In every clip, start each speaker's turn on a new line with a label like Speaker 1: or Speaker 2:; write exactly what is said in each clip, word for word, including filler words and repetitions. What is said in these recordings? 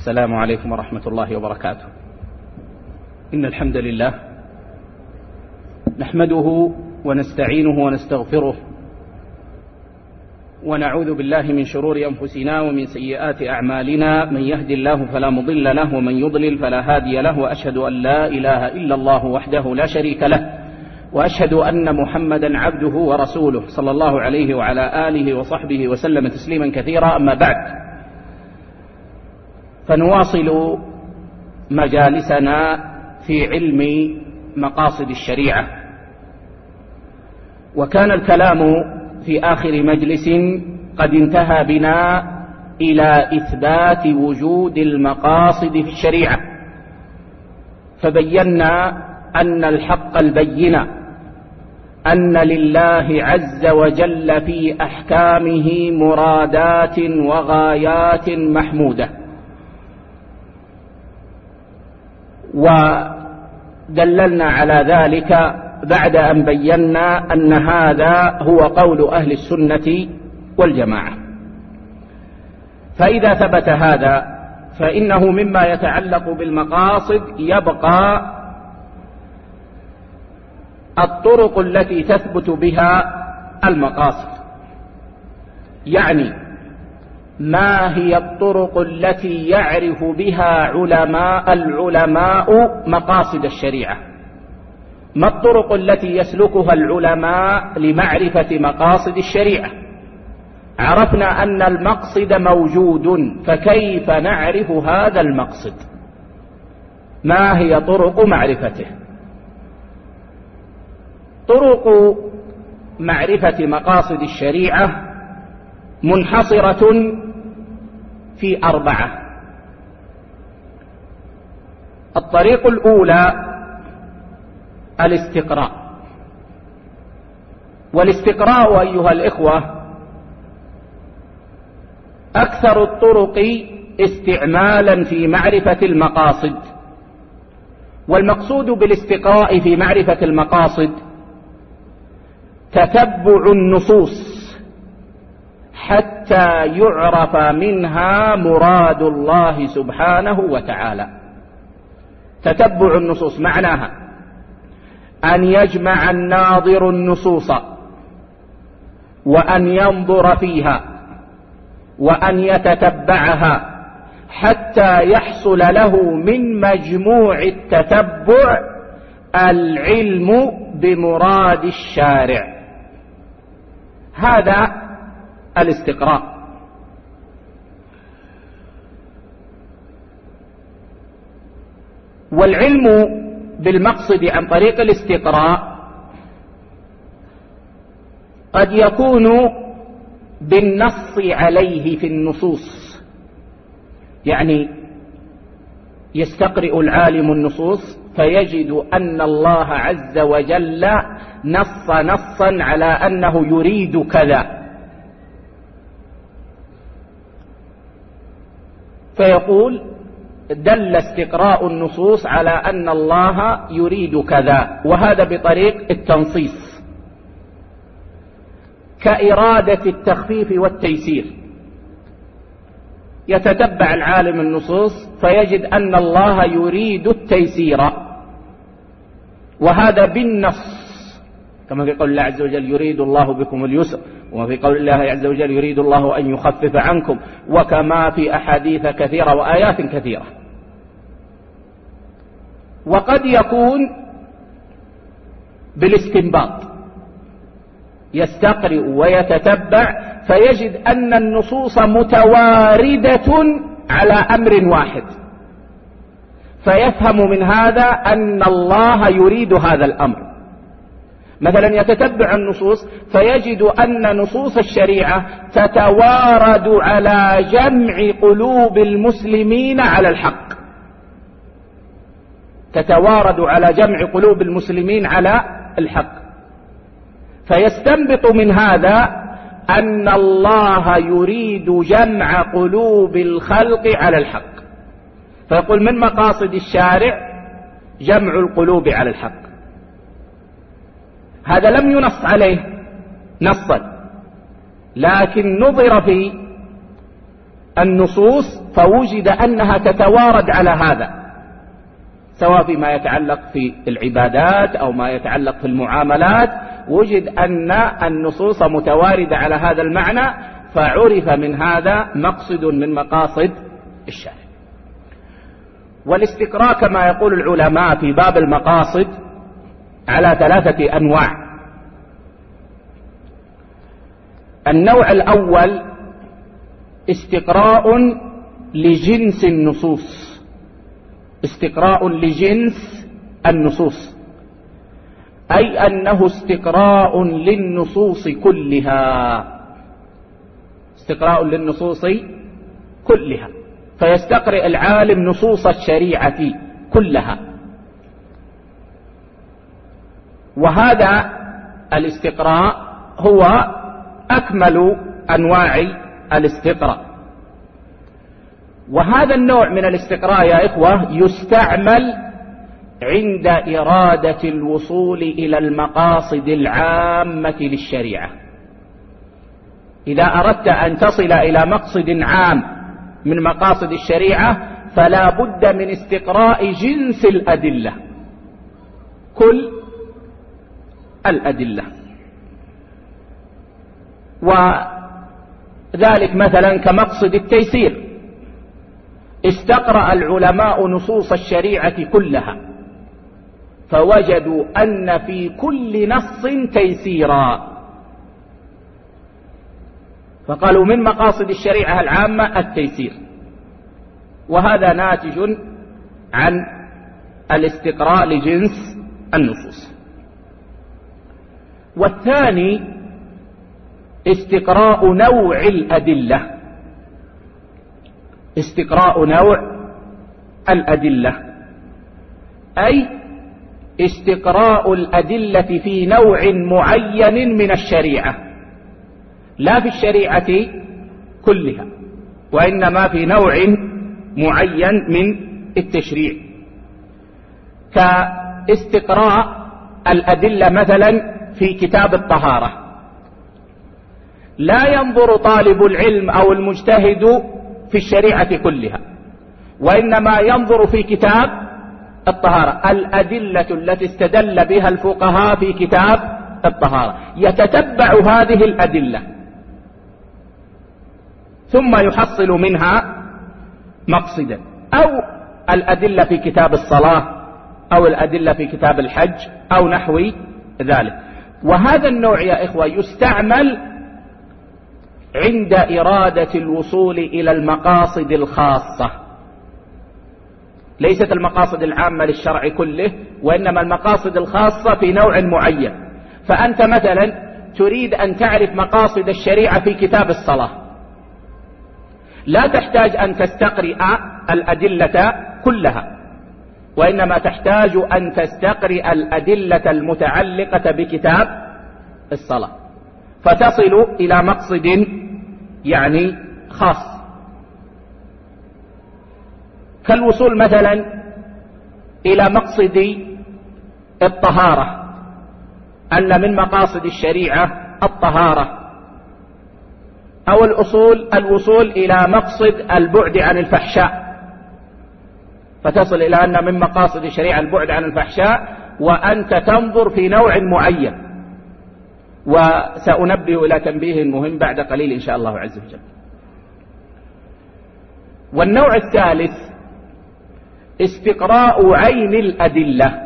Speaker 1: السلام عليكم ورحمة الله وبركاته. إن الحمد لله نحمده ونستعينه ونستغفره ونعوذ بالله من شرور أنفسنا ومن سيئات أعمالنا، من يهد الله فلا مضل له ومن يضلل فلا هادي له، وأشهد أن لا إله إلا الله وحده لا شريك له، وأشهد أن محمدا عبده ورسوله صلى الله عليه وعلى آله وصحبه وسلم تسليما كثيرا. أما بعد، فنواصل مجالسنا في علم مقاصد الشريعة، وكان الكلام في آخر مجلس قد انتهى بنا إلى إثبات وجود المقاصد في الشريعة، فبينا أن الحق البين أن لله عز وجل في أحكامه مرادات وغايات محمودة، ودللنا على ذلك بعد أن بينا أن هذا هو قول أهل السنة والجماعة. فإذا ثبت هذا فإنه مما يتعلق بالمقاصد يبقى الطرق التي تثبت بها المقاصد، يعني ما هي الطرق التي يعرف بها علماء العلماء مقاصد الشريعة؟ ما الطرق التي يسلكها العلماء لمعرفة مقاصد الشريعة؟ عرفنا أن المقصد موجود، فكيف نعرف هذا المقصد؟ ما هي طرق معرفته؟ طرق معرفة مقاصد الشريعة منحصرة في أربعة. الطريق الأولى الاستقراء، والاستقراء أيها الإخوة أكثر الطرق استعمالا في معرفة المقاصد. والمقصود بالاستقراء في معرفة المقاصد تتبع النصوص حتى يعرف منها مراد الله سبحانه وتعالى. تتبع النصوص معناها أن يجمع الناظر النصوص وأن ينظر فيها وأن يتتبعها حتى يحصل له من مجموع التتبع العلم بمراد الشارع. هذا الاستقراء. والعلم بالمقصد عن طريق الاستقراء قد يكون بالنص عليه في النصوص، يعني يستقرئ العالم النصوص فيجد أن الله عز وجل نص نصا على أنه يريد كذا، فيقول دل استقراء النصوص على أن الله يريد كذا، وهذا بطريق التنصيص، كإرادة التخفيف والتيسير. يتتبع العالم النصوص فيجد أن الله يريد التيسير، وهذا بالنص، كما في قول الله عز وجل يريد الله بكم اليسر، وما في قول الله عز وجل يريد الله أن يخفف عنكم، وكما في أحاديث كثيرة وآيات كثيرة. وقد يكون بالاستنباط، يستقرئ ويتتبع فيجد أن النصوص متواردة على أمر واحد، فيفهم من هذا أن الله يريد هذا الأمر. مثلا يتتبع النصوص فيجد أن نصوص الشريعة تتوارد على جمع قلوب المسلمين على الحق، تتوارد على جمع قلوب المسلمين على الحق، فيستنبط من هذا أن الله يريد جمع قلوب الخلق على الحق، فيقول من مقاصد الشارع جمع القلوب على الحق. هذا لم ينص عليه نصا، لكن نظر في النصوص فوجد أنها تتوارد على هذا، سواء فيما يتعلق في العبادات أو ما يتعلق في المعاملات، وجد أن النصوص متواردة على هذا المعنى، فعرف من هذا مقصد من مقاصد الشارع. والاستقراء كما يقول العلماء في باب المقاصد على ثلاثة أنواع. النوع الأول استقراء لجنس النصوص، استقراء لجنس النصوص، أي أنه استقراء للنصوص كلها، استقراء للنصوص كلها، فيستقرئ العالم نصوص الشريعة كلها. وهذا الاستقراء هو أكمل أنواع الاستقراء. وهذا النوع من الاستقراء يا إخوة يستعمل عند إرادة الوصول إلى المقاصد العامة للشريعة. إذا أردت أن تصل إلى مقصد عام من مقاصد الشريعة فلا بد من استقراء جنس الأدلة، كل الأدلة. وذلك مثلا كمقصد التيسير، استقرأ العلماء نصوص الشريعة كلها فوجدوا أن في كل نص تيسيرا، فقالوا من مقاصد الشريعة العامة التيسير، وهذا ناتج عن الاستقراء لجنس النصوص. والثاني استقراء نوع الأدلة، استقراء نوع الأدلة أي استقراء الأدلة في نوع معين من الشريعة، لا في الشريعة كلها، وإنما في نوع معين من التشريع، كاستقراء الأدلة مثلا في كتاب الطهارة. لا ينظر طالب العلم أو المجتهد في الشريعة كلها، وإنما ينظر في كتاب الطهارة الأدلة التي استدل بها الفقهاء في كتاب الطهارة، يتتبع هذه الأدلة ثم يحصل منها مقصدا، أو الأدلة في كتاب الصلاة أو الأدلة في كتاب الحج أو نحو ذلك. وهذا النوع يا إخوة يستعمل عند إرادة الوصول إلى المقاصد الخاصة، ليست المقاصد العامة للشرع كله، وإنما المقاصد الخاصة في نوع معين. فأنت مثلا تريد أن تعرف مقاصد الشريعة في كتاب الصلاة، لا تحتاج أن تستقرئ الأدلة كلها، وإنما تحتاج أن تستقرئ الأدلة المتعلقة بكتاب الصلاة فتصل إلى مقصد يعني خاص، كالوصول مثلا إلى مقصد الطهارة، أن من مقاصد الشريعة الطهارة، أو الأصول الوصول إلى مقصد البعد عن الفحشاء، فتصل إلى أن من مقاصد الشريعة البعد عن الفحشاء، وأنت تنظر في نوع معين. وسأنبه إلى تنبيه مهم بعد قليل إن شاء الله عز وجل. والنوع الثالث استقراء عين الأدلة،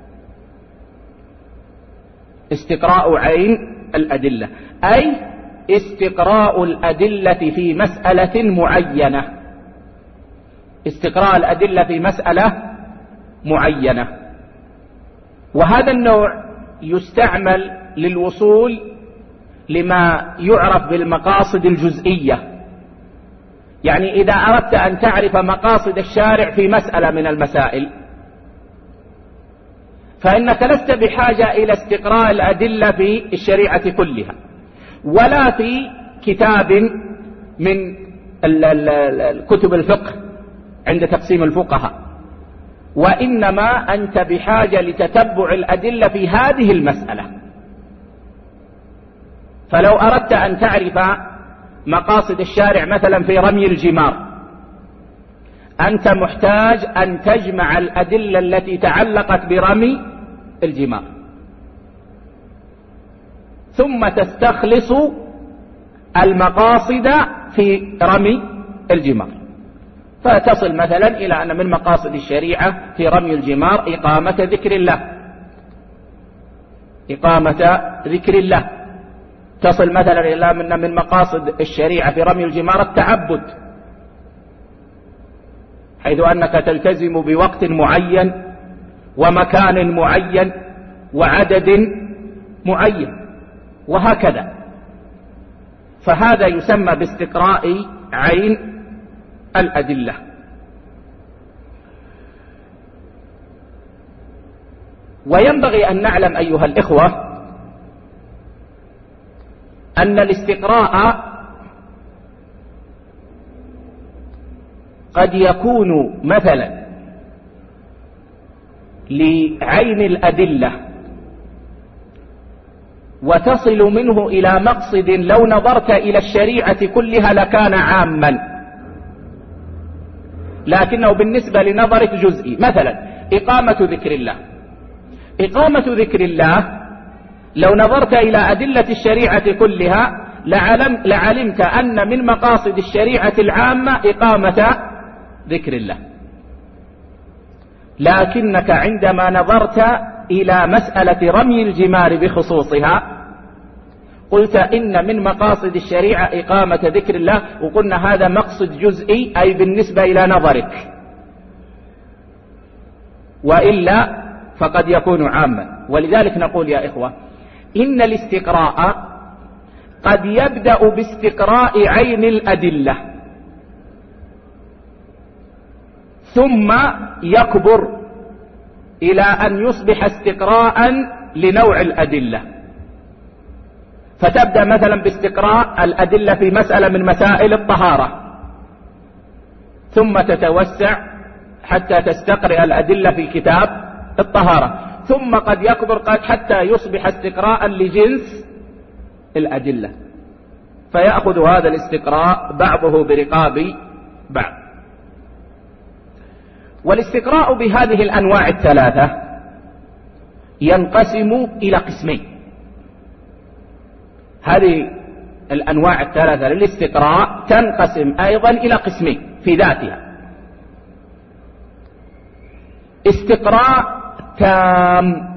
Speaker 1: استقراء عين الأدلة أي استقراء الأدلة في مسألة معينة، استقراء الأدلة في مسألة معينة. وهذا النوع يستعمل للوصول لما يعرف بالمقاصد الجزئية، يعني إذا أردت أن تعرف مقاصد الشارع في مسألة من المسائل فإنك لست بحاجة إلى استقراء الأدلة في الشريعة كلها، ولا في كتاب من كتب الفقه عند تقسيم الفقهاء، وإنما أنت بحاجة لتتبع الأدلة في هذه المسألة. فلو أردت أن تعرف مقاصد الشارع مثلا في رمي الجمار، أنت محتاج أن تجمع الأدلة التي تعلقت برمي الجمار، ثم تستخلص المقاصد في رمي الجمار، فتصل مثلا إلى أن من مقاصد الشريعة في رمي الجمار إقامة ذكر الله، إقامة ذكر الله. تصل مثلا إلى أن من مقاصد الشريعة في رمي الجمار التعبد، حيث أنك تلتزم بوقت معين ومكان معين وعدد معين وهكذا. فهذا يسمى باستقراء عين الأدلة. وينبغي أن نعلم أيها الإخوة أن الاستقراء قد يكون مثلا لعين الأدلة وتصل منه إلى مقصد لو نظرت إلى الشريعة كلها لكان عاما، لكنه بالنسبة لنظرك جزئي. مثلا إقامة ذكر الله، إقامة ذكر الله لو نظرت إلى أدلة الشريعة كلها لعلم لعلمت أن من مقاصد الشريعة العامة إقامة ذكر الله، لكنك عندما نظرت إلى مسألة رمي الجمار بخصوصها قلت إن من مقاصد الشريعة إقامة ذكر الله، وقلنا هذا مقصد جزئي أي بالنسبة إلى نظرك، وإلا فقد يكون عاما. ولذلك نقول يا إخوة إن الاستقراء قد يبدأ باستقراء عين الأدلة ثم يكبر إلى أن يصبح استقراء لنوع الأدلة، فتبدأ مثلا باستقراء الأدلة في مسألة من مسائل الطهارة، ثم تتوسع حتى تستقرئ الأدلة في كتاب الطهارة، ثم قد يكبر قد حتى يصبح استقراء لجنس الأدلة، فيأخذ هذا الاستقراء بعضه برقاب بعض. والاستقراء بهذه الأنواع الثلاثة ينقسم إلى قسمين. هذه الأنواع الثلاثة للاستقراء تنقسم أيضا إلى قسمين في ذاتها: استقراء تام،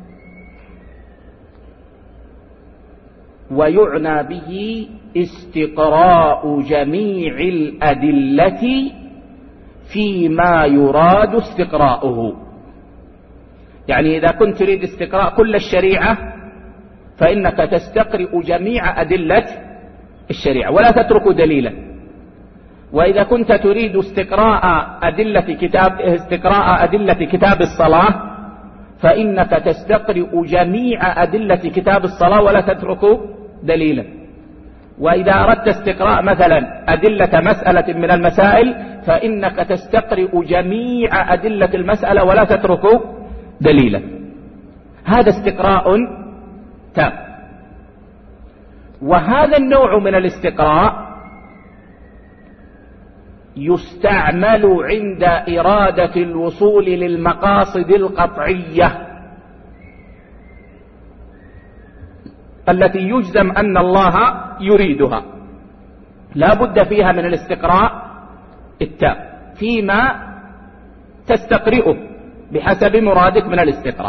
Speaker 1: ويعنى به استقراء جميع الأدلة فيما يراد استقراؤه. يعني إذا كنت تريد استقراء كل الشريعة فإنك تستقرئ جميع أدلة الشريعة ولا تترك دليلا. وإذا كنت تريد استقراء أدلة كتاب استقراء أدلة كتاب الصلاة فإنك تستقرئ جميع أدلة كتاب الصلاة ولا تترك دليلا. وإذا أردت استقراء مثلا أدلة مسألة من المسائل فإنك تستقرئ جميع أدلة المسألة ولا تترك دليلا. هذا استقراء تام. وهذا النوع من الاستقراء يستعمل عند إرادة الوصول للمقاصد القطعية التي يجزم أن الله يريدها، لا بد فيها من الاستقراء التام فيما تستقرئه بحسب مرادك من الاستقراء.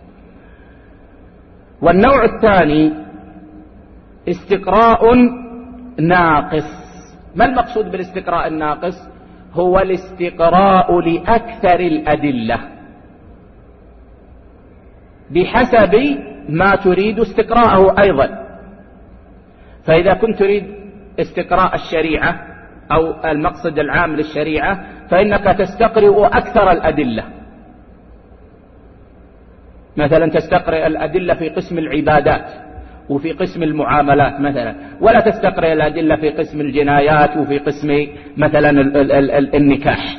Speaker 1: والنوع الثاني استقراء ناقص. ما المقصود بالاستقراء الناقص؟ هو الاستقراء لأكثر الأدلة بحسب ما تريد استقراءه أيضا. فإذا كنت تريد استقراء الشريعة أو المقصد العام للشريعة فإنك تستقرئ أكثر الأدلة، مثلا تستقرئ الأدلة في قسم العبادات وفي قسم المعاملات مثلا، ولا تستقرئ الأدلة في قسم الجنايات وفي قسم مثلا ال ال ال النكاح.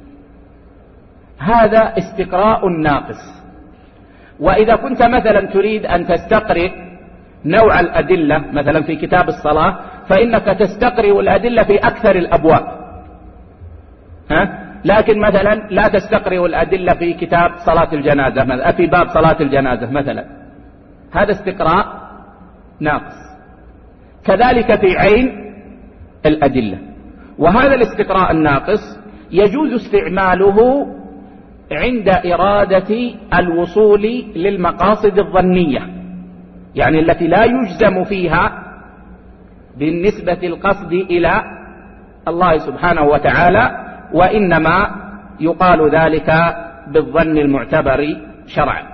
Speaker 1: هذا استقراء ناقص. وإذا كنت مثلا تريد أن تستقرئ نوع الأدلة مثلا في كتاب الصلاة فإنك تستقرئ الأدلة في أكثر الأبواب، ها؟ لكن مثلا لا تستقرئ الأدلة في كتاب صلاة الجنازة مثلا، في باب صلاة الجنازة مثلا، هذا استقراء ناقص. كذلك في عين الأدلة. وهذا الاستقراء الناقص يجوز استعماله عند إرادة الوصول للمقاصد الظنية، يعني التي لا يجزم فيها بالنسبة القصد إلى الله سبحانه وتعالى، وإنما يقال ذلك بالظن المعتبر شرعا.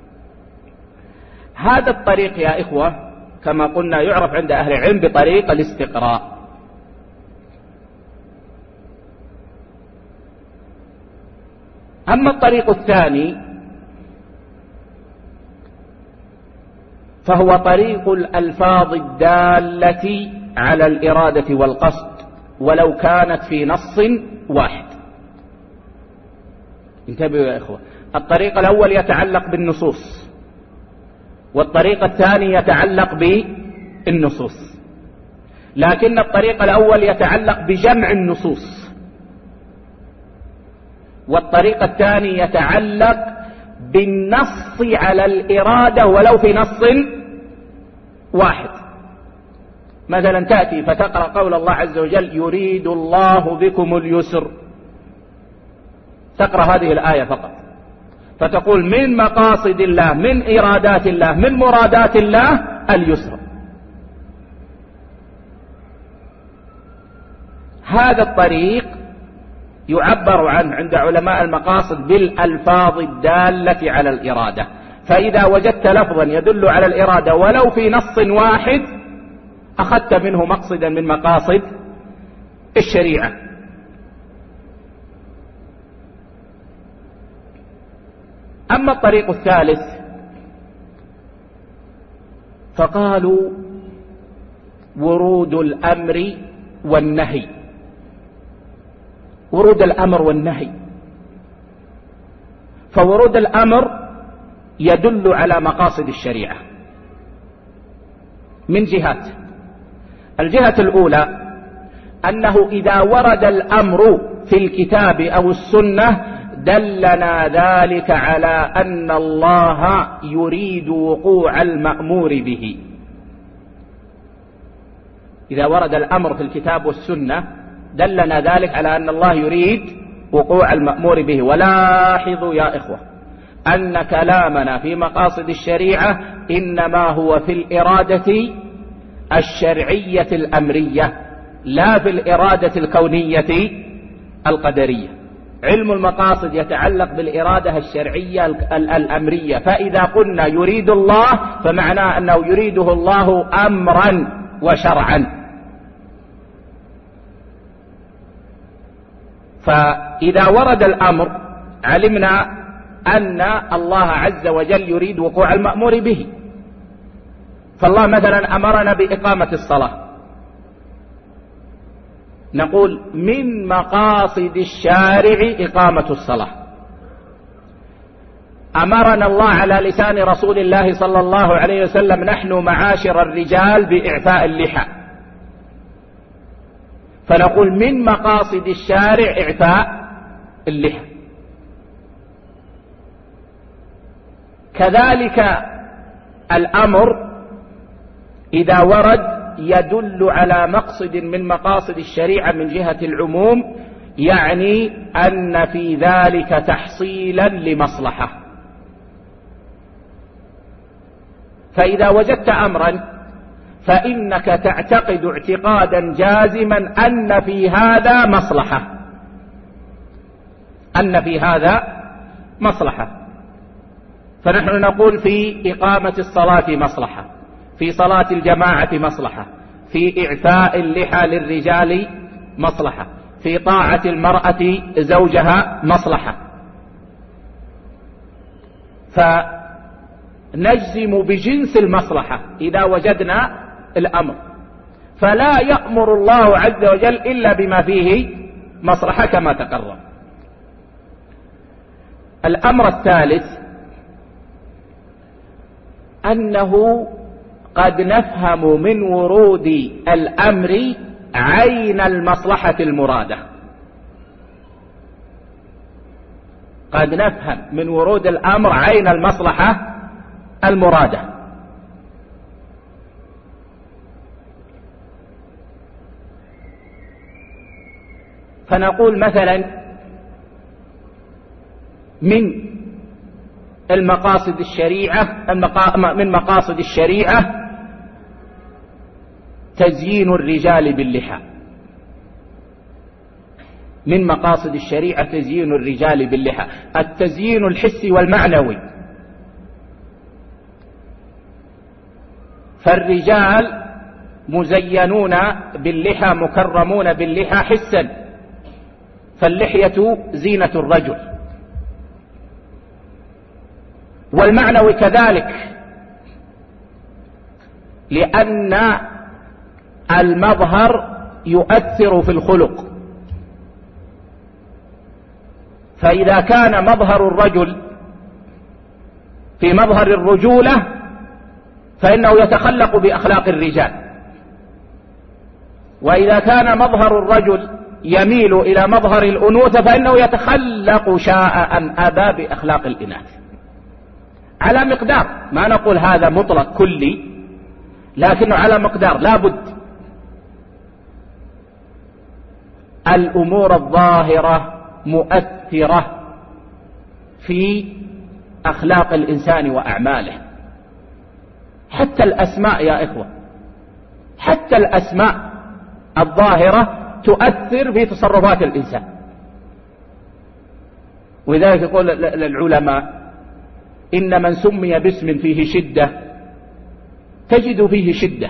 Speaker 1: هذا الطريق يا إخوة كما قلنا يعرف عند أهل العلم بطريق الاستقراء. أما الطريق الثاني فهو طريق الألفاظ الدالة على الإرادة والقصد ولو كانت في نص واحد. انتبهوا يا إخوة، الطريق الأول يتعلق بالنصوص، والطريق الثاني يتعلق بالنصوص، لكن الطريق الأول يتعلق بجمع النصوص، والطريق الثاني يتعلق بالنص على الإرادة ولو في نص واحد. مثلا تأتي فتقرأ قول الله عز وجل يريد الله بكم اليسر، تقرأ هذه الآية فقط فتقول من مقاصد الله، من إرادات الله، من مرادات الله اليسر. هذا الطريق يعبر عنه عند علماء المقاصد بالألفاظ الدالة على الإرادة. فإذا وجدت لفظا يدل على الإرادة ولو في نص واحد أخذت منه مقصدا من مقاصد الشريعة. أما الطريق الثالث فقالوا ورود الأمر والنهي. ورود الأمر والنهي، فورود الأمر يدل على مقاصد الشريعة من جهات. الجهة الأولى أنه إذا ورد الأمر في الكتاب أو السنة دلنا ذلك على أن الله يريد وقوع المأمور به. إذا ورد الأمر في الكتاب والسنة دلنا ذلك على أن الله يريد وقوع المأمور به. ولاحظوا يا إخوة أن كلامنا في مقاصد الشريعة إنما هو في الإرادة الشرعية الأمرية لا في الإرادة الكونية القدرية. علم المقاصد يتعلق بالإرادة الشرعية الأمرية، فإذا قلنا يريد الله فمعناه أنه يريده الله أمرا وشرعا. فإذا ورد الأمر علمنا أن الله عز وجل يريد وقوع المأمور به. فالله مثلا أمرنا بإقامة الصلاة، نقول من مقاصد الشارع إقامة الصلاة. أمرنا الله على لسان رسول الله صلى الله عليه وسلم نحن معاشر الرجال بإعفاء اللحى، فنقول من مقاصد الشارع إعفاء اللحى. كذلك الأمر إذا ورد يدل على مقصد من مقاصد الشريعة من جهة العموم، يعني أن في ذلك تحصيلا لمصلحة. فإذا وجدت أمرا فإنك تعتقد اعتقادا جازما أن في هذا مصلحة، أن في هذا مصلحة. فنحن نقول في إقامة الصلاة مصلحة، في صلاة الجماعة مصلحة، في إعفاء اللحى للرجال مصلحة، في طاعة المرأة زوجها مصلحة. فنجزم بجنس المصلحة إذا وجدنا الأمر، فلا يأمر الله عز وجل إلا بما فيه مصلحة كما تقرر. الأمر الثالث أنه قد نفهم من ورود الأمر عين المصلحة المرادة. قد نفهم من ورود الأمر عين المصلحة المرادة. فنقول مثلا من المقاصد الشريعة من مقاصد الشريعة تزيين الرجال باللحى. من مقاصد الشريعة تزيين الرجال باللحى، التزيين الحسي والمعنوي. فالرجال مزينون باللحى مكرمون باللحى حسا، فاللحية زينة الرجل. والمعنوي كذلك، لأن المظهر يؤثر في الخلق. فإذا كان مظهر الرجل في مظهر الرجولة فإنه يتخلق بأخلاق الرجال، وإذا كان مظهر الرجل يميل إلى مظهر الأنوثة فإنه يتخلق شاء أم أبى بأخلاق الإناث، على مقدار. ما نقول هذا مطلق كلي، لكنه على مقدار. لا بد الأمور الظاهرة مؤثرة في أخلاق الإنسان وأعماله. حتى الأسماء يا إخوة، حتى الأسماء الظاهرة تؤثر في تصرفات الإنسان. ولذلك يقول العلماء إن من سمي باسم فيه شدة تجد فيه شدة،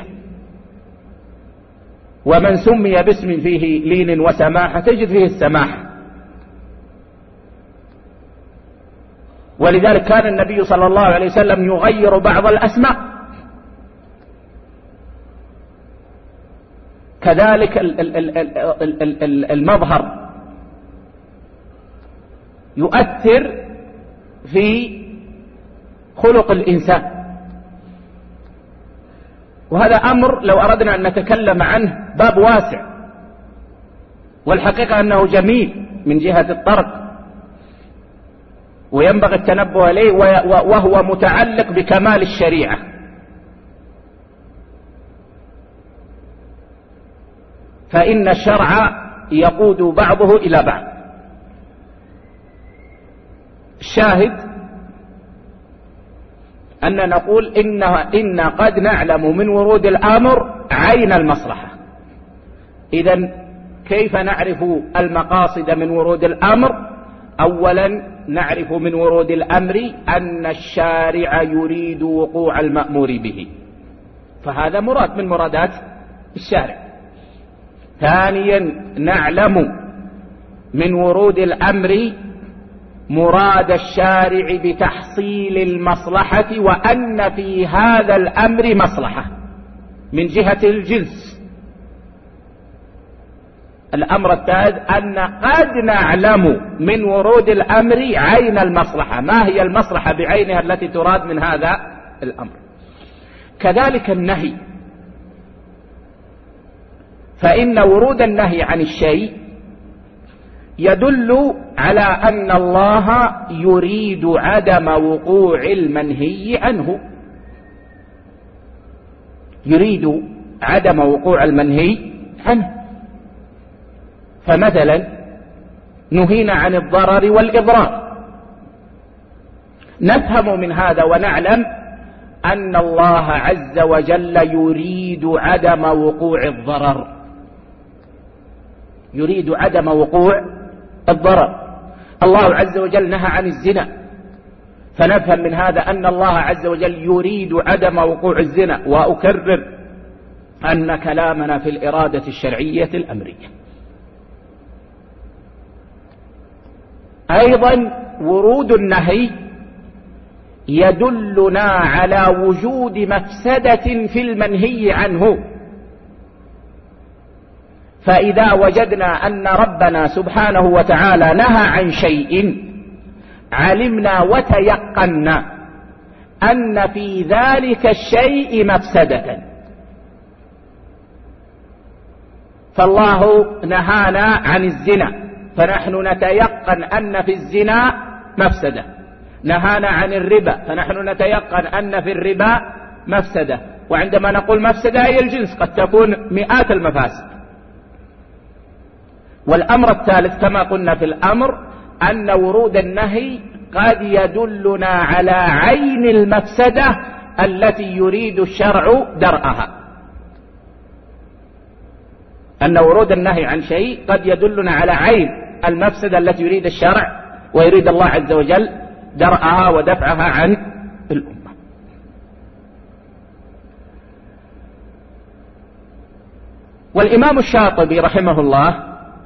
Speaker 1: ومن سمي باسم فيه لين وسماحة تجد فيه السماحة. ولذلك كان النبي صلى الله عليه وسلم يغير بعض الأسماء. كذلك المظهر يؤثر في خلق الإنسان، وهذا أمر لو أردنا أن نتكلم عنه باب واسع، والحقيقة أنه جميل من جهة الطرد، وينبغي التنبه إليه، وهو متعلق بكمال الشريعة. فإن الشرع يقود بعضه إلى بعض. الشاهد أن نقول إن, إن قد نعلم من ورود الأمر عين المصلحة. إذن كيف نعرف المقاصد من ورود الأمر؟ أولا نعرف من ورود الأمر أن الشارع يريد وقوع المأمور به، فهذا مراد من مرادات الشارع. ثانيا نعلم من ورود الأمر مراد الشارع بتحصيل المصلحة، وأن في هذا الأمر مصلحة من جهة الجنس. الأمر الثالث أن قد نعلم من ورود الأمر عين المصلحة، ما هي المصلحة بعينها التي تراد من هذا الأمر. كذلك النهي، فإن ورود النهي عن الشيء يدل على أن الله يريد عدم وقوع المنهي عنه، يريد عدم وقوع المنهي عنه. فمثلا نهينا عن الضرر والإضرار، نفهم من هذا ونعلم أن الله عز وجل يريد عدم وقوع الضرر، يريد عدم وقوع الضرر. الله عز وجل نهى عن الزنا، فنفهم من هذا أن الله عز وجل يريد عدم وقوع الزنا. وأكرر أن كلامنا في الإرادة الشرعية الأمرية. أيضا ورود النهي يدلنا على وجود مفسدة في المنهي عنه. فإذا وجدنا أن ربنا سبحانه وتعالى نهى عن شيء علمنا وتيقنا أن في ذلك الشيء مفسدة. فالله نهانا عن الزنا، فنحن نتيقن أن في الزنا مفسدة. نهانا عن الربا، فنحن نتيقن أن في الربا مفسدة. وعندما نقول مفسدة هي الجنس، قد تكون مئات المفاسد. والأمر الثالث كما قلنا في الأمر أن ورود النهي قد يدلنا على عين المفسدة التي يريد الشرع درءها. أن ورود النهي عن شيء قد يدلنا على عين المفسدة التي يريد الشرع ويريد الله عز وجل درءها ودفعها عن الأمة. والإمام الشاطبي رحمه الله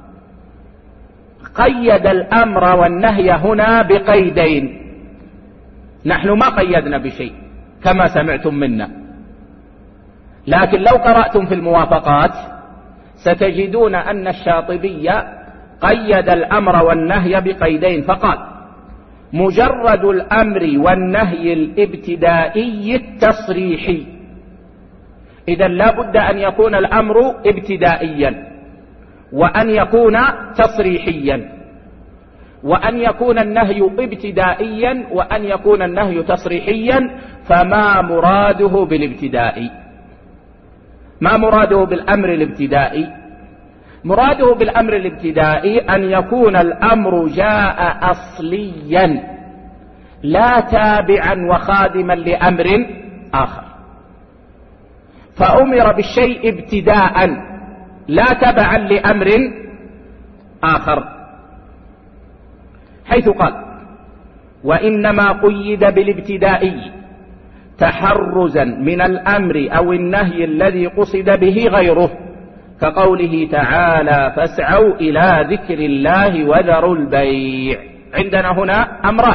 Speaker 1: قيد الأمر والنهي هنا بقيدين، نحن ما قيدنا بشيء كما سمعتم منا، لكن لو قرأتم في الموافقات ستجدون أن الشاطبي قيد الأمر والنهي بقيدين، فقال: مجرد الأمر والنهي الابتدائي التصريحي. إذن لا بد أن يكون الأمر ابتدائيا، وأن يكون تصريحيا، وأن يكون النهي ابتدائيا، وأن يكون النهي تصريحيا. فما مراده بالابتدائي؟ ما مراده بالأمر الابتدائي؟ مراده بالأمر الابتدائي أن يكون الأمر جاء أصليا لا تابعا وخادما لأمر آخر، فأمر بالشيء ابتداء لا تبعا لأمر آخر، حيث قال: وإنما قيد بالابتدائي تحرزا من الأمر أو النهي الذي قصد به غيره، كقوله تعالى: فاسعوا إلى ذكر الله وذروا البيع. عندنا هنا أمران: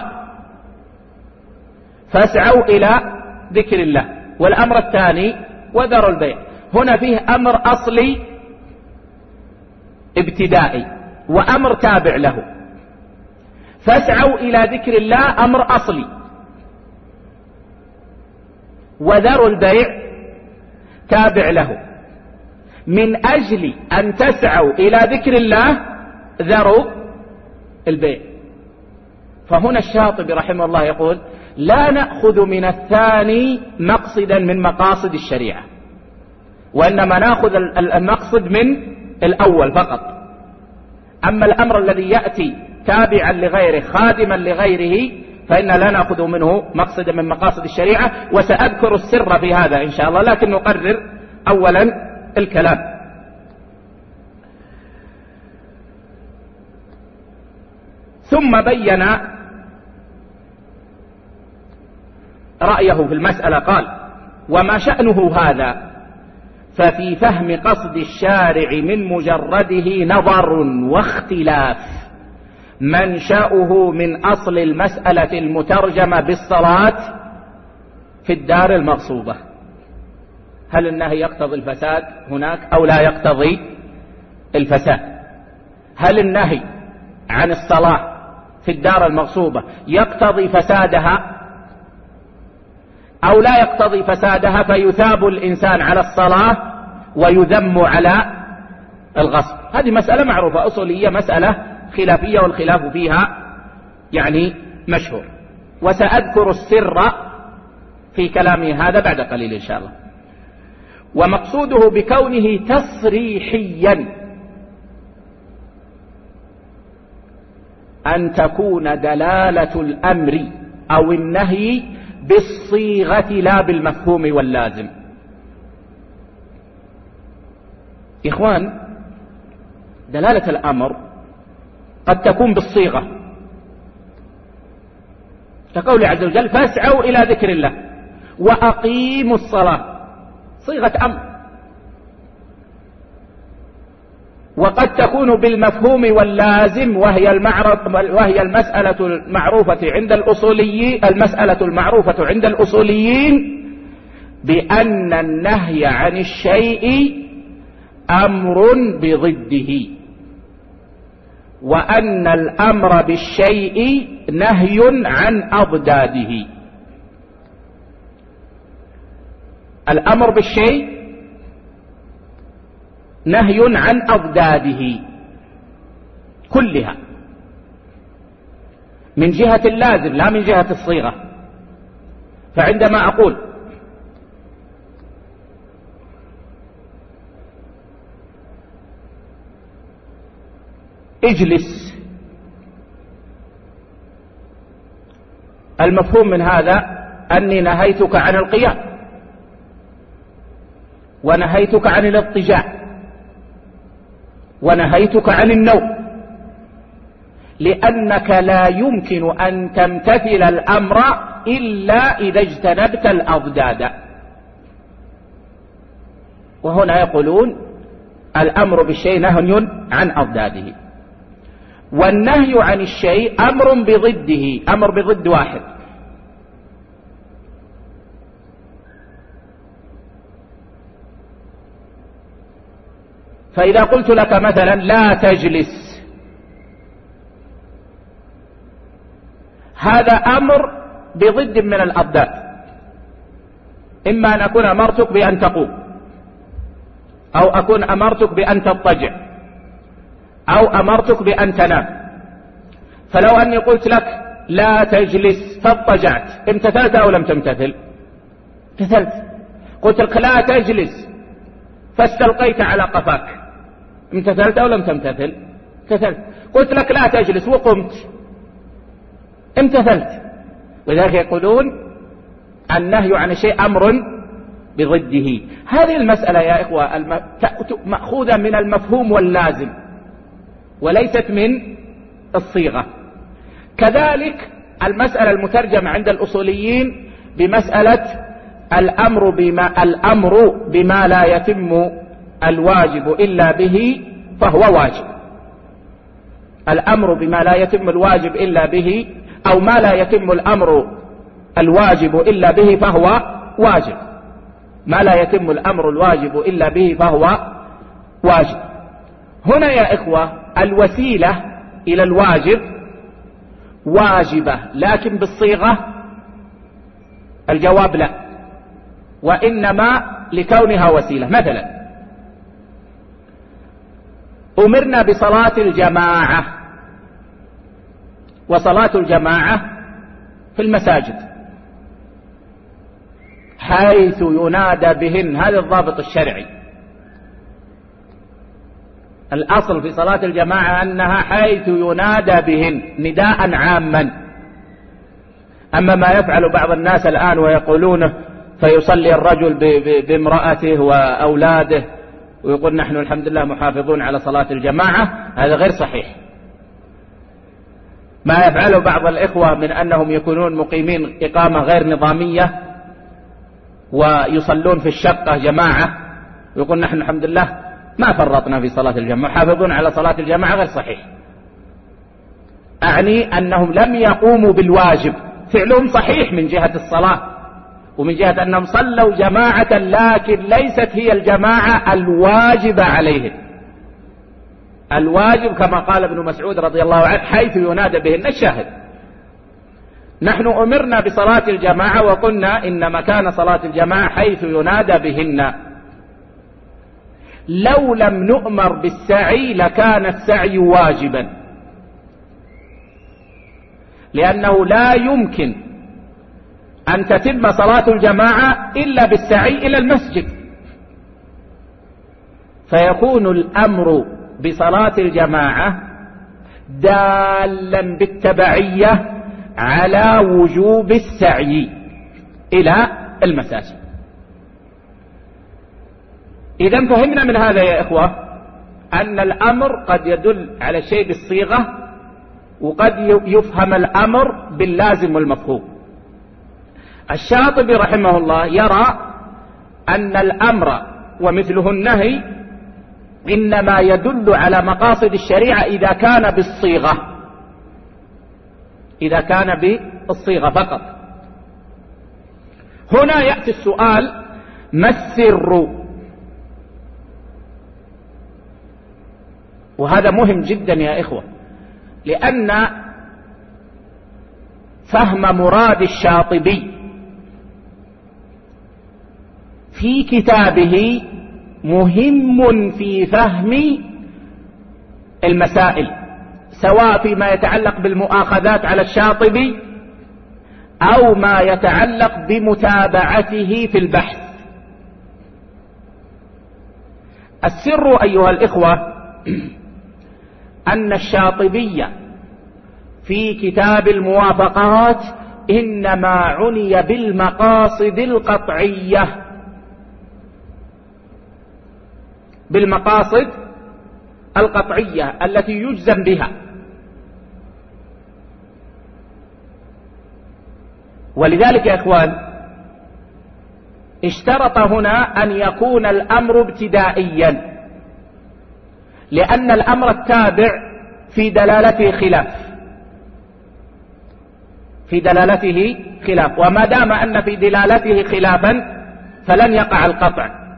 Speaker 1: فاسعوا إلى ذكر الله، والأمر الثاني وذروا البيع. هنا فيه أمر أصلي ابتدائي وأمر تابع له. فاسعوا إلى ذكر الله أمر أصلي، وذروا البيع تابع له. من أجل أن تسعوا إلى ذكر الله ذروا البيع. فهنا الشاطبي رحمه الله يقول: لا نأخذ من الثاني مقصدا من مقاصد الشريعة، وإنما نأخذ المقصد من الأول فقط. أما الأمر الذي يأتي تابعا لغيره خادما لغيره فإن لا نأخذ منه مقصدا من مقاصد الشريعة. وسأذكر السر في هذا إن شاء الله، لكن نقرر أولا الكلام. ثم بين رأيه في المسألة، قال: وما شأنه هذا ففي فهم قصد الشارع من مجرده نظر واختلاف، منشأه من أصل المسألة المترجمة بالصلاة في الدار المغصوبة. هل النهي يقتضي الفساد هناك أو لا يقتضي الفساد؟ هل النهي عن الصلاة في الدار المغصوبة يقتضي فسادها أو لا يقتضي فسادها، فيثاب الإنسان على الصلاة ويذم على الغصب؟ هذه مسألة معروفة أصولية، مسألة خلافية، والخلاف فيها يعني مشهور. وسأذكر السر في كلامي هذا بعد قليل إن شاء الله. ومقصوده بكونه تصريحيا أن تكون دلالة الأمر أو النهي بالصيغة لا بالمفهوم واللازم. إخوان، دلالة الأمر قد تكون بالصيغة، كقول عز وجل: فاسعوا إلى ذكر الله وأقيموا الصلاة، صيغة أمر. وقد تكون بالمفهوم واللازم، وهي المعرض وهي المسألة المعروفة عند الأصوليين المسألة المعروفة عند الأصوليين بأن النهي عن الشيء أمر بضده، وأن الأمر بالشيء نهي عن أضداده. الأمر بالشيء نهي عن أضداده كلها من جهة اللازم لا من جهة الصيغة. فعندما أقول اجلس، المفهوم من هذا أني نهيتك عن القيام ونهيتك عن الاضطجاع ونهيتك عن النوم، لأنك لا يمكن أن تمتثل الأمر إلا إذا اجتنبت الأضداد. وهنا يقولون الأمر بالشيء نهي عن أضداده، والنهي عن الشيء أمر بضده، أمر بضد واحد. فإذا قلت لك مثلا لا تجلس، هذا أمر بضد من الأضداد، إما أن أكون أمرتك بأن تقوم، أو أكون أمرتك بأن تضطجع، أو أمرتك بأن تنام. فلو أني قلت لك لا تجلس فاضطجعت، امتثلت أو لم تمتثل؟ امتثلت. قلت لك لا تجلس فاستلقيت على قفاك، امتثلت أو لم تمتثل؟ امتثلت. قلت لك لا تجلس وقمت، امتثلت. ولذلك يقولون النهي عن الشيء أمر بضده. هذه المسألة يا إخوة مأخوذة من المفهوم واللازم وليست من الصيغة. كذلك المسألة المترجمة عند الأصوليين بمسألة الأمر بما, الأمر بما لا يتم الواجب إلا به فهو واجب. الأمر بما لا يتم الواجب إلا به، أو ما لا يتم الأمر الواجب إلا به فهو واجب. ما لا يتم الأمر الواجب إلا به فهو واجب. هنا يا إخوة الوسيلة إلى الواجب واجبة، لكن بالصيغة الجواب لا، وإنما لكونها وسيلة. مثلا أمرنا بصلاة الجماعة، وصلاة الجماعة في المساجد حيث ينادى بهن، هذا الضابط الشرعي. الأصل في صلاة الجماعة أنها حيث ينادى بهن نداء عاما. أما ما يفعل بعض الناس الآن ويقولونه فيصلي الرجل بامرأته وأولاده ويقول نحن الحمد لله محافظون على صلاة الجماعة، هذا غير صحيح. ما يفعله بعض الإخوة من أنهم يكونون مقيمين إقامة غير نظامية ويصلون في الشقة جماعة ويقول نحن الحمد لله ما فرطنا في صلاة الجماعة محافظون على صلاة الجماعة، غير صحيح. أعني أنهم لم يقوموا بالواجب، فعلهم صحيح من جهة الصلاة ومن جهة أنهم صلوا جماعة، لكن ليست هي الجماعة الواجبة عليهم. الواجب كما قال ابن مسعود رضي الله عنه حيث ينادى بهن. الشاهد نحن أمرنا بصلاة الجماعة وقلنا إن مكان صلاة الجماعة حيث ينادى بهن. لو لم نؤمر بالسعي لكان السعي واجبا، لأنه لا يمكن أن تتم صلاة الجماعة إلا بالسعي إلى المسجد، فيكون الأمر بصلاة الجماعة دالا بالتبعية على وجوب السعي إلى المساجد. إذا فهمنا من هذا يا إخوة أن الأمر قد يدل على الشيء بالصيغة، وقد يفهم الأمر باللازم والمفهوم. الشاطبي رحمه الله يرى أن الأمر ومثله النهي إنما يدل على مقاصد الشريعة إذا كان بالصيغة، إذا كان بالصيغة فقط. هنا يأتي السؤال ما السر؟ وهذا مهم جدا يا إخوة، لأن فهم مراد الشاطبي في كتابه مهم في فهم المسائل، سواء فيما يتعلق بالمؤاخذات على الشاطبي أو ما يتعلق بمتابعته في البحث. السر أيها الإخوة أن الشاطبي في كتاب الموافقات إنما عني بالمقاصد القطعية، بالمقاصد القطعية التي يجزم بها. ولذلك يا إخوان اشترط هنا أن يكون الأمر ابتدائيا، لأن الأمر التابع في دلالته خلاف، في دلالته خلاف، وما دام أن في دلالته خلافا فلن يقع القطع.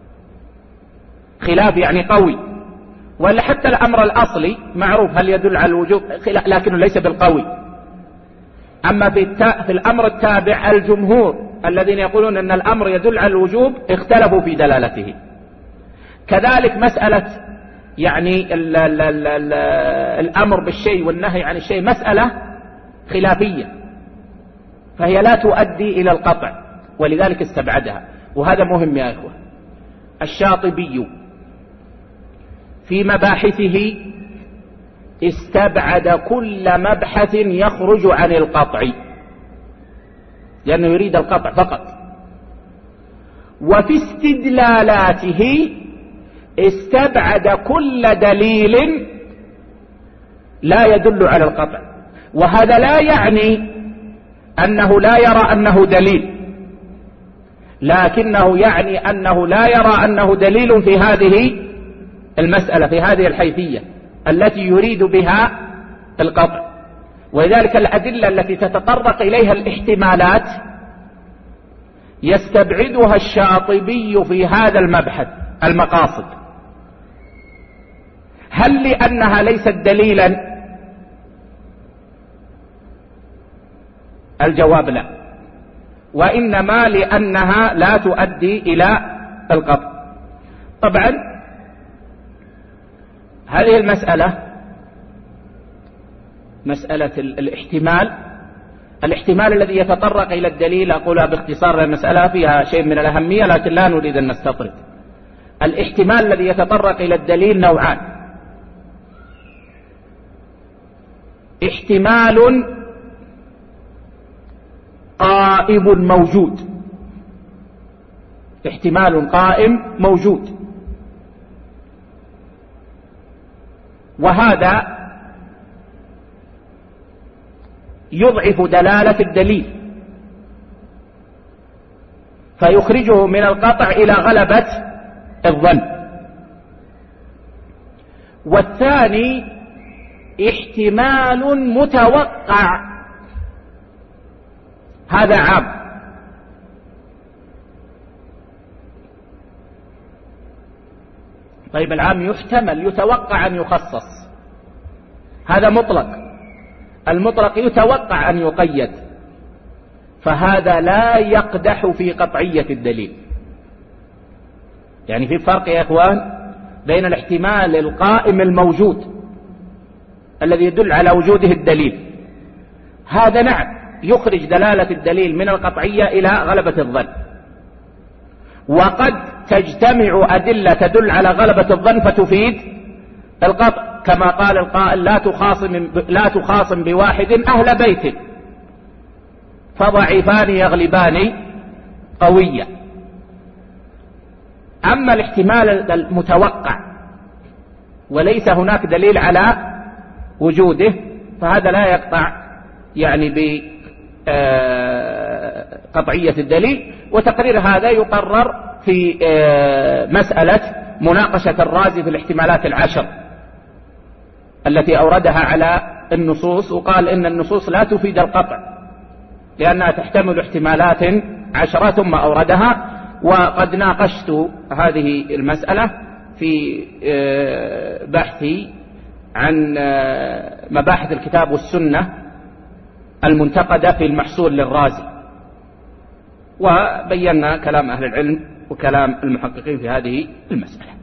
Speaker 1: خلاف يعني قوي، ولا حتى الأمر الأصلي معروف هل يدل على الوجوب لكنه ليس بالقوي. أما في, في الأمر التابع الجمهور الذين يقولون أن الأمر يدل على الوجوب اختلفوا في دلالته. كذلك مسألة يعني ال ال ال ال الأمر بالشيء والنهي عن الشيء مسألة خلافية، فهي لا تؤدي إلى القطع، ولذلك استبعدها. وهذا مهم يا إخوة. الشاطبي في مباحثه استبعد كل مبحث يخرج عن القطع، لأنه يريد القطع فقط. وفي استدلالاته استبعد كل دليل لا يدل على القطع، وهذا لا يعني أنه لا يرى أنه دليل، لكنه يعني أنه لا يرى أنه دليل في هذه المسألة، في هذه الحيثية التي يريد بها القطع. ولذلك الأدلة التي تتطرق إليها الاحتمالات يستبعدها الشاطبي في هذا المبحث المقاصد. هل لأنها ليست دليلا؟ الجواب لا، وإنما لأنها لا تؤدي إلى القطع. طبعا هذه المسألة مسألة الاحتمال، الاحتمال الذي يتطرق إلى الدليل، أقولها باختصار المسألة فيها شيء من الأهمية لكن لا نريد أن نستطرد. الاحتمال الذي يتطرق إلى الدليل نوعان: احتمال قائم موجود، احتمال قائم موجود، وهذا يضعف دلالة الدليل فيخرجه من القطع إلى غلبة الظن. والثاني احتمال متوقع، هذا عام. طيب العام يحتمل يتوقع أن يخصص، هذا مطلق. المطلق يتوقع أن يقيد، فهذا لا يقدح في قطعية الدليل. يعني في فرق يا إخوان بين الاحتمال القائم الموجود الذي يدل على وجوده الدليل، هذا نعم يخرج دلالة الدليل من القطعية إلى غلبة الظن، وقد تجتمع أدلة تدل على غلبة الظن فتفيد القطع، كما قال القائل: لا تخاصم لا تخاصم بواحد أهل بيت فضعيفان يغلبان قويا. أما الاحتمال المتوقع وليس هناك دليل على وجوده فهذا لا يقطع يعني بقطعية الدليل. وتقرير هذا يقرر في مسألة مناقشة الرازي في الاحتمالات العشر التي أوردها على النصوص، وقال إن النصوص لا تفيد القطع لأنها تحتمل احتمالات عشرة، ثم أوردها. وقد ناقشت هذه المسألة في بحثي عن مباحث الكتاب والسنة المنتقدة في المحصول للرازي، وبينا كلام أهل العلم وكلام المحققين في هذه المسألة.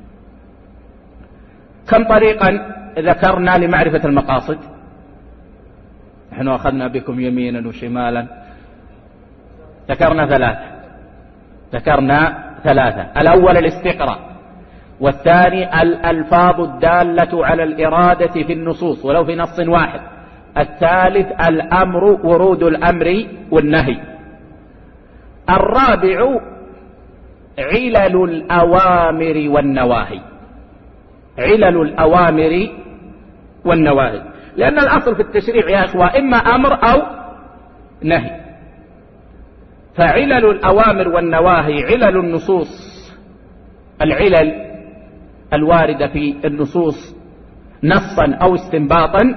Speaker 1: كم طريقا ذكرنا لمعرفة المقاصد؟ نحن أخذنا بكم يمينا وشمالا، ذكرنا ثلاثة ذكرنا ثلاثة الأول الاستقراء، والثاني الألفاظ الدالة على الإرادة في النصوص ولو في نص واحد، الثالث الأمر ورود الأمر والنهي، الرابع علل الأوامر والنواهي. علل الأوامر والنواهي، لأن الأصل في التشريع يا أخوة إما أمر أو نهي، فعلل الأوامر والنواهي علل النصوص، العلل الواردة في النصوص نصا أو استنباطا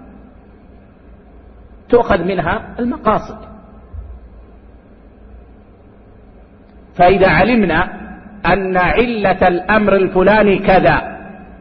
Speaker 1: تؤخذ منها المقاصد. فإذا علمنا أن علة الأمر الفلاني كذا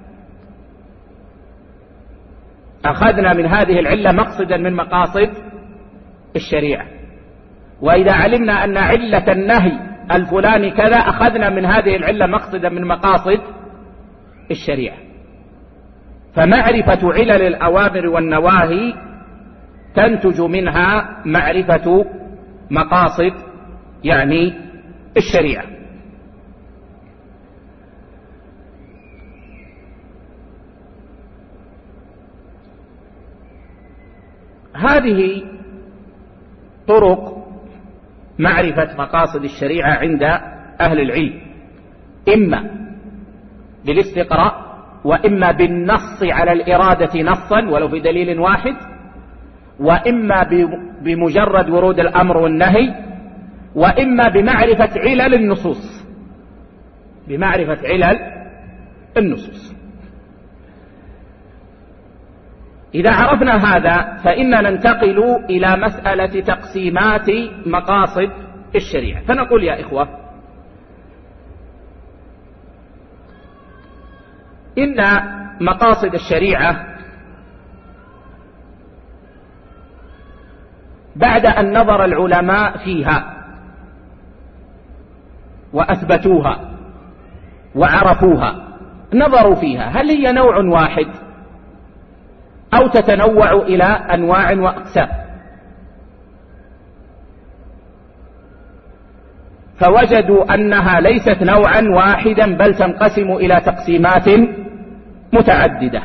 Speaker 1: أخذنا من هذه العلة مقصدا من مقاصد الشريعة، وإذا علمنا أن علة النهي الفلاني كذا أخذنا من هذه العلة مقصدا من مقاصد الشريعة. فمعرفة علل الأوامر والنواهي تنتج منها معرفة مقاصد يعني الشريعة. هذه طرق معرفة مقاصد الشريعة عند أهل العلم، إما بالاستقراء، وإما بالنص على الإرادة نصا ولو في دليل واحد، وإما بمجرد ورود الأمر والنهي، وإما بمعرفة علل النصوص بمعرفة علل النصوص. إذا عرفنا هذا فإننا ننتقل إلى مسألة تقسيمات مقاصد الشريعة. فنقول يا إخوة إن مقاصد الشريعة بعد أن نظر العلماء فيها وأثبتوها وعرفوها، نظروا فيها هل هي نوع واحد أو تتنوع إلى أنواع وأقسام، فوجدوا أنها ليست نوعا واحدا بل تنقسم إلى تقسيمات متعددة.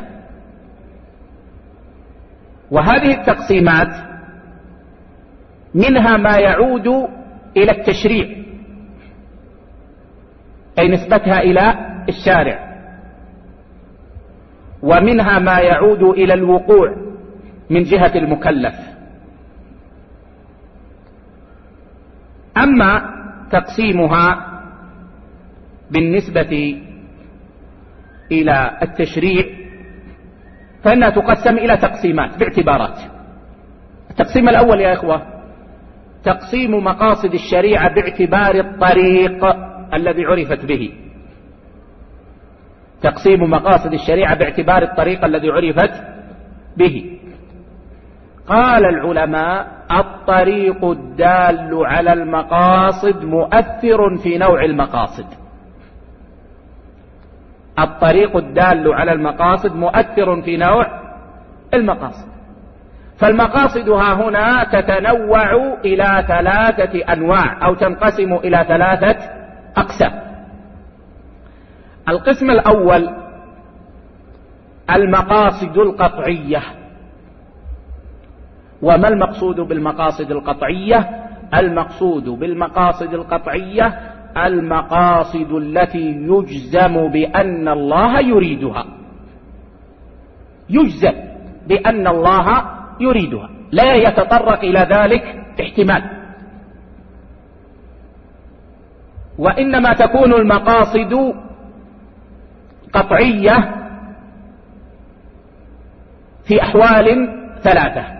Speaker 1: وهذه التقسيمات منها ما يعود إلى التشريع أي نسبتها إلى الشارع، ومنها ما يعود إلى الوقوع من جهة المكلف. أما تقسيمها بالنسبة إلى التشريع فإنها تقسم إلى تقسيمات باعتبارات. التقسيم الأول يا إخوة تقسيم مقاصد الشريعة باعتبار الطريق الذي عرفت به. تقسيم مقاصد الشريعة باعتبار الطريق الذي عرفت به. قال العلماء الطريق الدال على المقاصد مؤثر في نوع المقاصد. الطريق الدال على المقاصد مؤثر في نوع المقاصد. فالمقاصد ها هنا تتنوع إلى ثلاثة أنواع أو تنقسم إلى ثلاثة أقسام. القسم الأول المقاصد القطعية. وما المقصود بالمقاصد القطعية؟ المقصود بالمقاصد القطعية المقاصد التي يجزم بأن الله يريدها، يجزم بأن الله يريدها، لا يتطرق إلى ذلك احتمال، وإنما تكون المقاصد قطعية في أحوال ثلاثة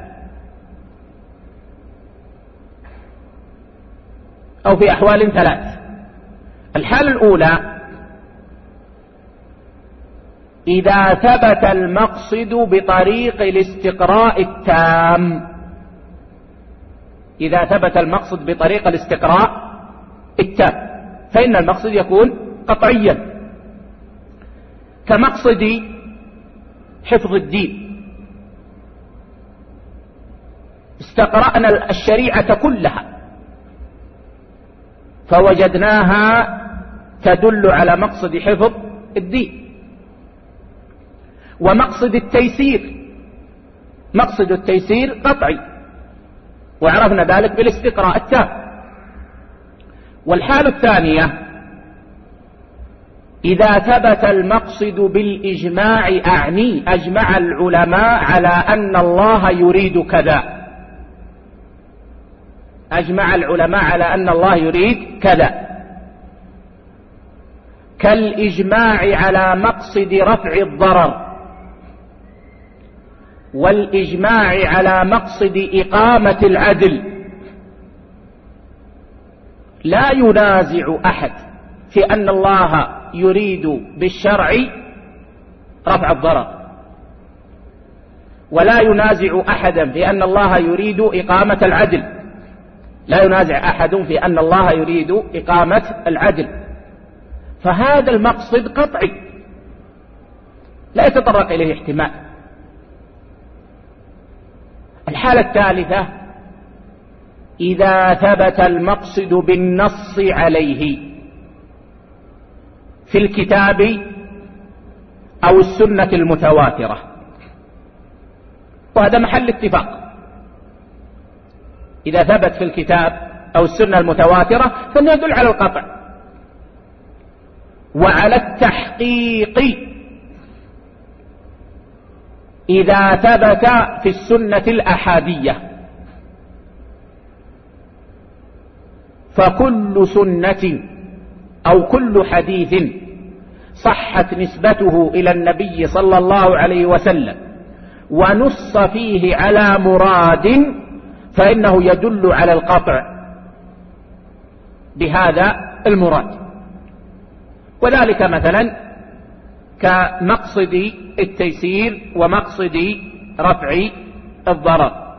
Speaker 1: أو في أحوال ثلاث. الحالة الأولى إذا ثبت المقصد بطريق الاستقراء التام. إذا ثبت المقصد بطريق الاستقراء التام فإن المقصد يكون قطعيا، كمقصد حفظ الدين. استقرأنا الشريعة كلها فوجدناها تدل على مقصد حفظ الدين. ومقصد التيسير، مقصد التيسير قطعي، وعرفنا ذلك بالاستقراء التام. والحالة الثانية إذا ثبت المقصد بالإجماع، أعني أجمع العلماء على أن الله يريد كذا، أجمع العلماء على أن الله يريد كذا، كالإجماع على مقصد رفع الضرر، والإجماع على مقصد إقامة العدل. لا ينازع أحد في أن الله يريد بالشرع رفع الضرر، ولا ينازع أحدا في أن الله يريد إقامة العدل، لا ينازع أحد في أن الله يريد إقامة العدل. فهذا المقصد قطعي لا يتطرق إليه احتمال. الحالة الثالثة إذا ثبت المقصد بالنص عليه في الكتاب أو السنة المتواترة، وهذا محل اتفاق. إذا ثبت في الكتاب أو السنة المتواترة فإنه يدل على القطع وعلى التحقيق إذا ثبت في السنة الأحادية. فكل سنة أو كل حديث صحت نسبته إلى النبي صلى الله عليه وسلم ونص فيه على مراد فإنه يدل على القطع بهذا المراد. وذلك مثلا كمقصد التيسير ومقصد رفع الضرر.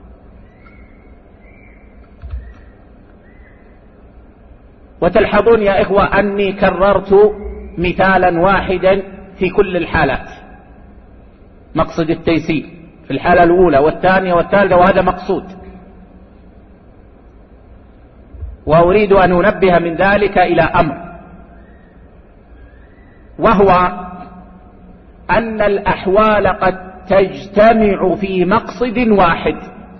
Speaker 1: وتلحظون يا إخوة أني كررت مثالا واحدا في كل الحالات. مقصد التيسير في الحالة الأولى والثانية والثالثة، وهذا مقصود. وأريد أن أنبه من ذلك إلى أمر، وهو أن الأحوال قد تجتمع في مقصد واحد،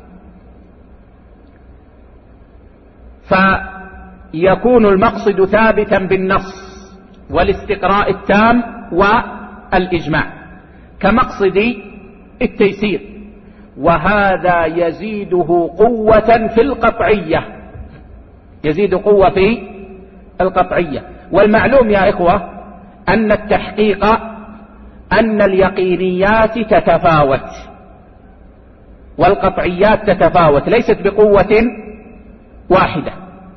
Speaker 1: فيكون المقصد ثابتا بالنص والاستقراء التام والإجماع، كمقصد التيسير، وهذا يزيده قوة في القطعية، يزيد قوة في القطعية. والمعلوم يا إخوة أن التحقيق أن اليقينيات تتفاوت والقطعيات تتفاوت، ليست بقوة واحدة،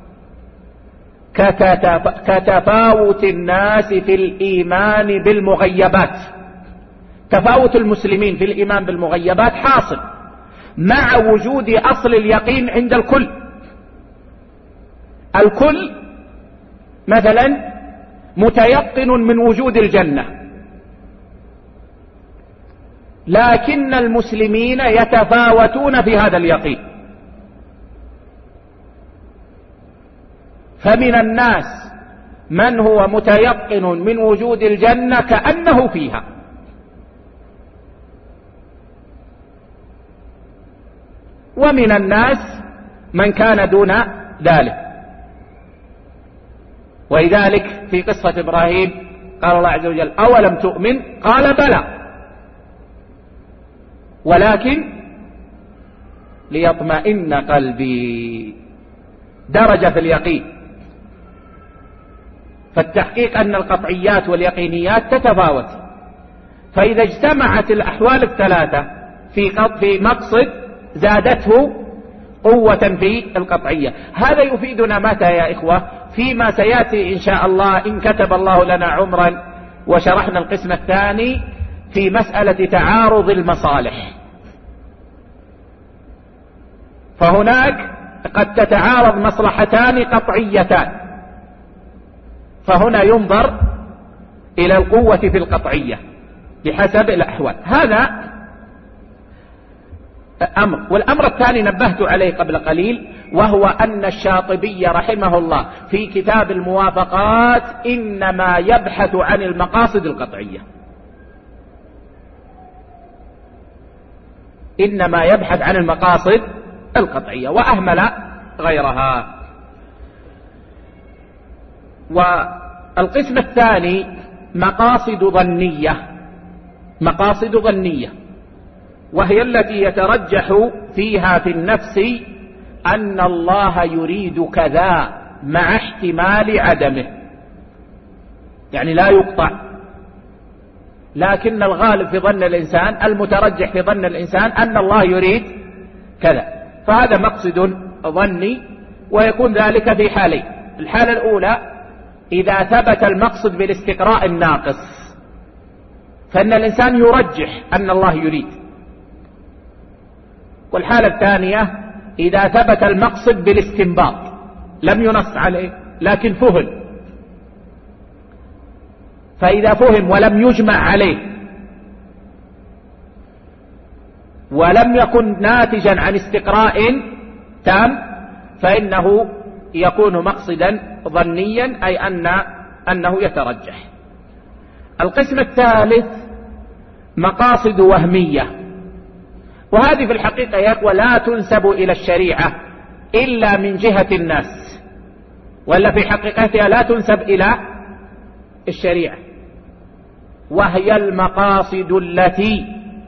Speaker 1: كتفاوت الناس في الإيمان بالمغيبات. تفاوت المسلمين في الإيمان بالمغيبات حاصل مع وجود أصل اليقين عند الكل. الكل مثلا متيقن من وجود الجنة، لكن المسلمين يتفاوتون في هذا اليقين. فمن الناس من هو متيقن من وجود الجنة كأنه فيها، ومن الناس من كان دون ذلك. ولذلك في قصة إبراهيم قال الله عز وجل: أولم تؤمن؟ قال: بلى ولكن ليطمئن قلبي. درجة في اليقين. فالتحقيق أن القطعيات واليقينيات تتفاوت، فإذا اجتمعت الأحوال الثلاثة في مقصد زادته قوة في القطعية. هذا يفيدنا متى يا إخوة؟ فيما سيأتي إن شاء الله إن كتب الله لنا عمرا وشرحنا القسم الثاني في مسألة تعارض المصالح. فهناك قد تتعارض مصلحتان قطعيتان، فهنا ينظر إلى القوة في القطعية بحسب الأحوال. هذا أمر. والأمر الثاني نبهت عليه قبل قليل، وهو أن الشاطبي رحمه الله في كتاب الموافقات إنما يبحث عن المقاصد القطعية، إنما يبحث عن المقاصد القطعية وأهمل غيرها. والقسم الثاني مقاصد ظنية، مقاصد ظنية وهي التي يترجح فيها في النفس أن الله يريد كذا مع احتمال عدمه، يعني لا يقطع، لكن الغالب في ظن الإنسان، المترجح في ظن الإنسان أن الله يريد كذا، فهذا مقصد ظني. ويكون ذلك في حالين: الحالة الأولى إذا ثبت المقصد بالاستقراء الناقص، فإن الإنسان يرجح أن الله يريد. والحالة الثانية إذا ثبت المقصد بالاستنباط، لم ينص عليه لكن فهم، فإذا فهم ولم يجمع عليه ولم يكن ناتجا عن استقراء تام فإنه يكون مقصدا ظنيا، أي أن أنه يترجح. القسم الثالث مقاصد وهمية، وهذه في الحقيقة يا أخوة لا تنسب إلى الشريعة إلا من جهة الناس، ولا في حقيقتها لا تنسب إلى الشريعة، وهي المقاصد التي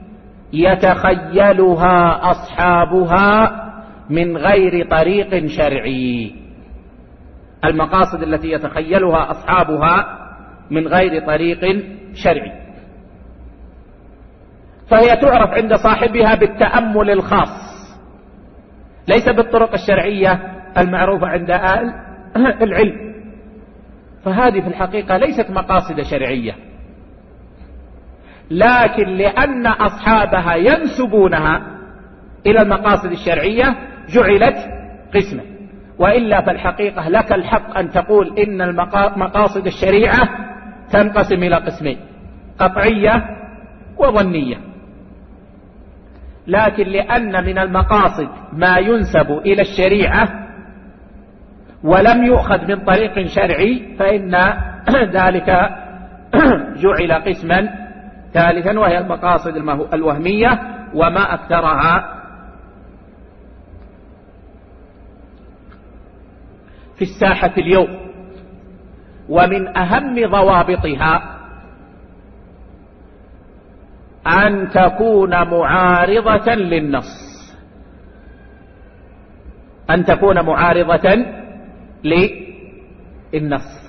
Speaker 1: يتخيلها أصحابها من غير طريق شرعي، المقاصد التي يتخيلها أصحابها من غير طريق شرعي، فهي تعرف عند صاحبها بالتأمل الخاص، ليس بالطرق الشرعية المعروفة عند أهل العلم. فهذه في الحقيقة ليست مقاصد شرعية، لكن لأن أصحابها ينسبونها إلى المقاصد الشرعية جعلت قسما. وإلا فالحقيقة لك الحق أن تقول إن المقاصد الشريعة تنقسم إلى قسمين: قطعية وظنية. لكن لأن من المقاصد ما ينسب إلى الشريعة ولم يؤخذ من طريق شرعي، فإن ذلك جعل قسما ثالثا، وهي المقاصد الوهمية، وما أكثرها في الساحة اليوم. ومن أهم ضوابطها أن تكون معارضة للنص، أن تكون معارضة للنص.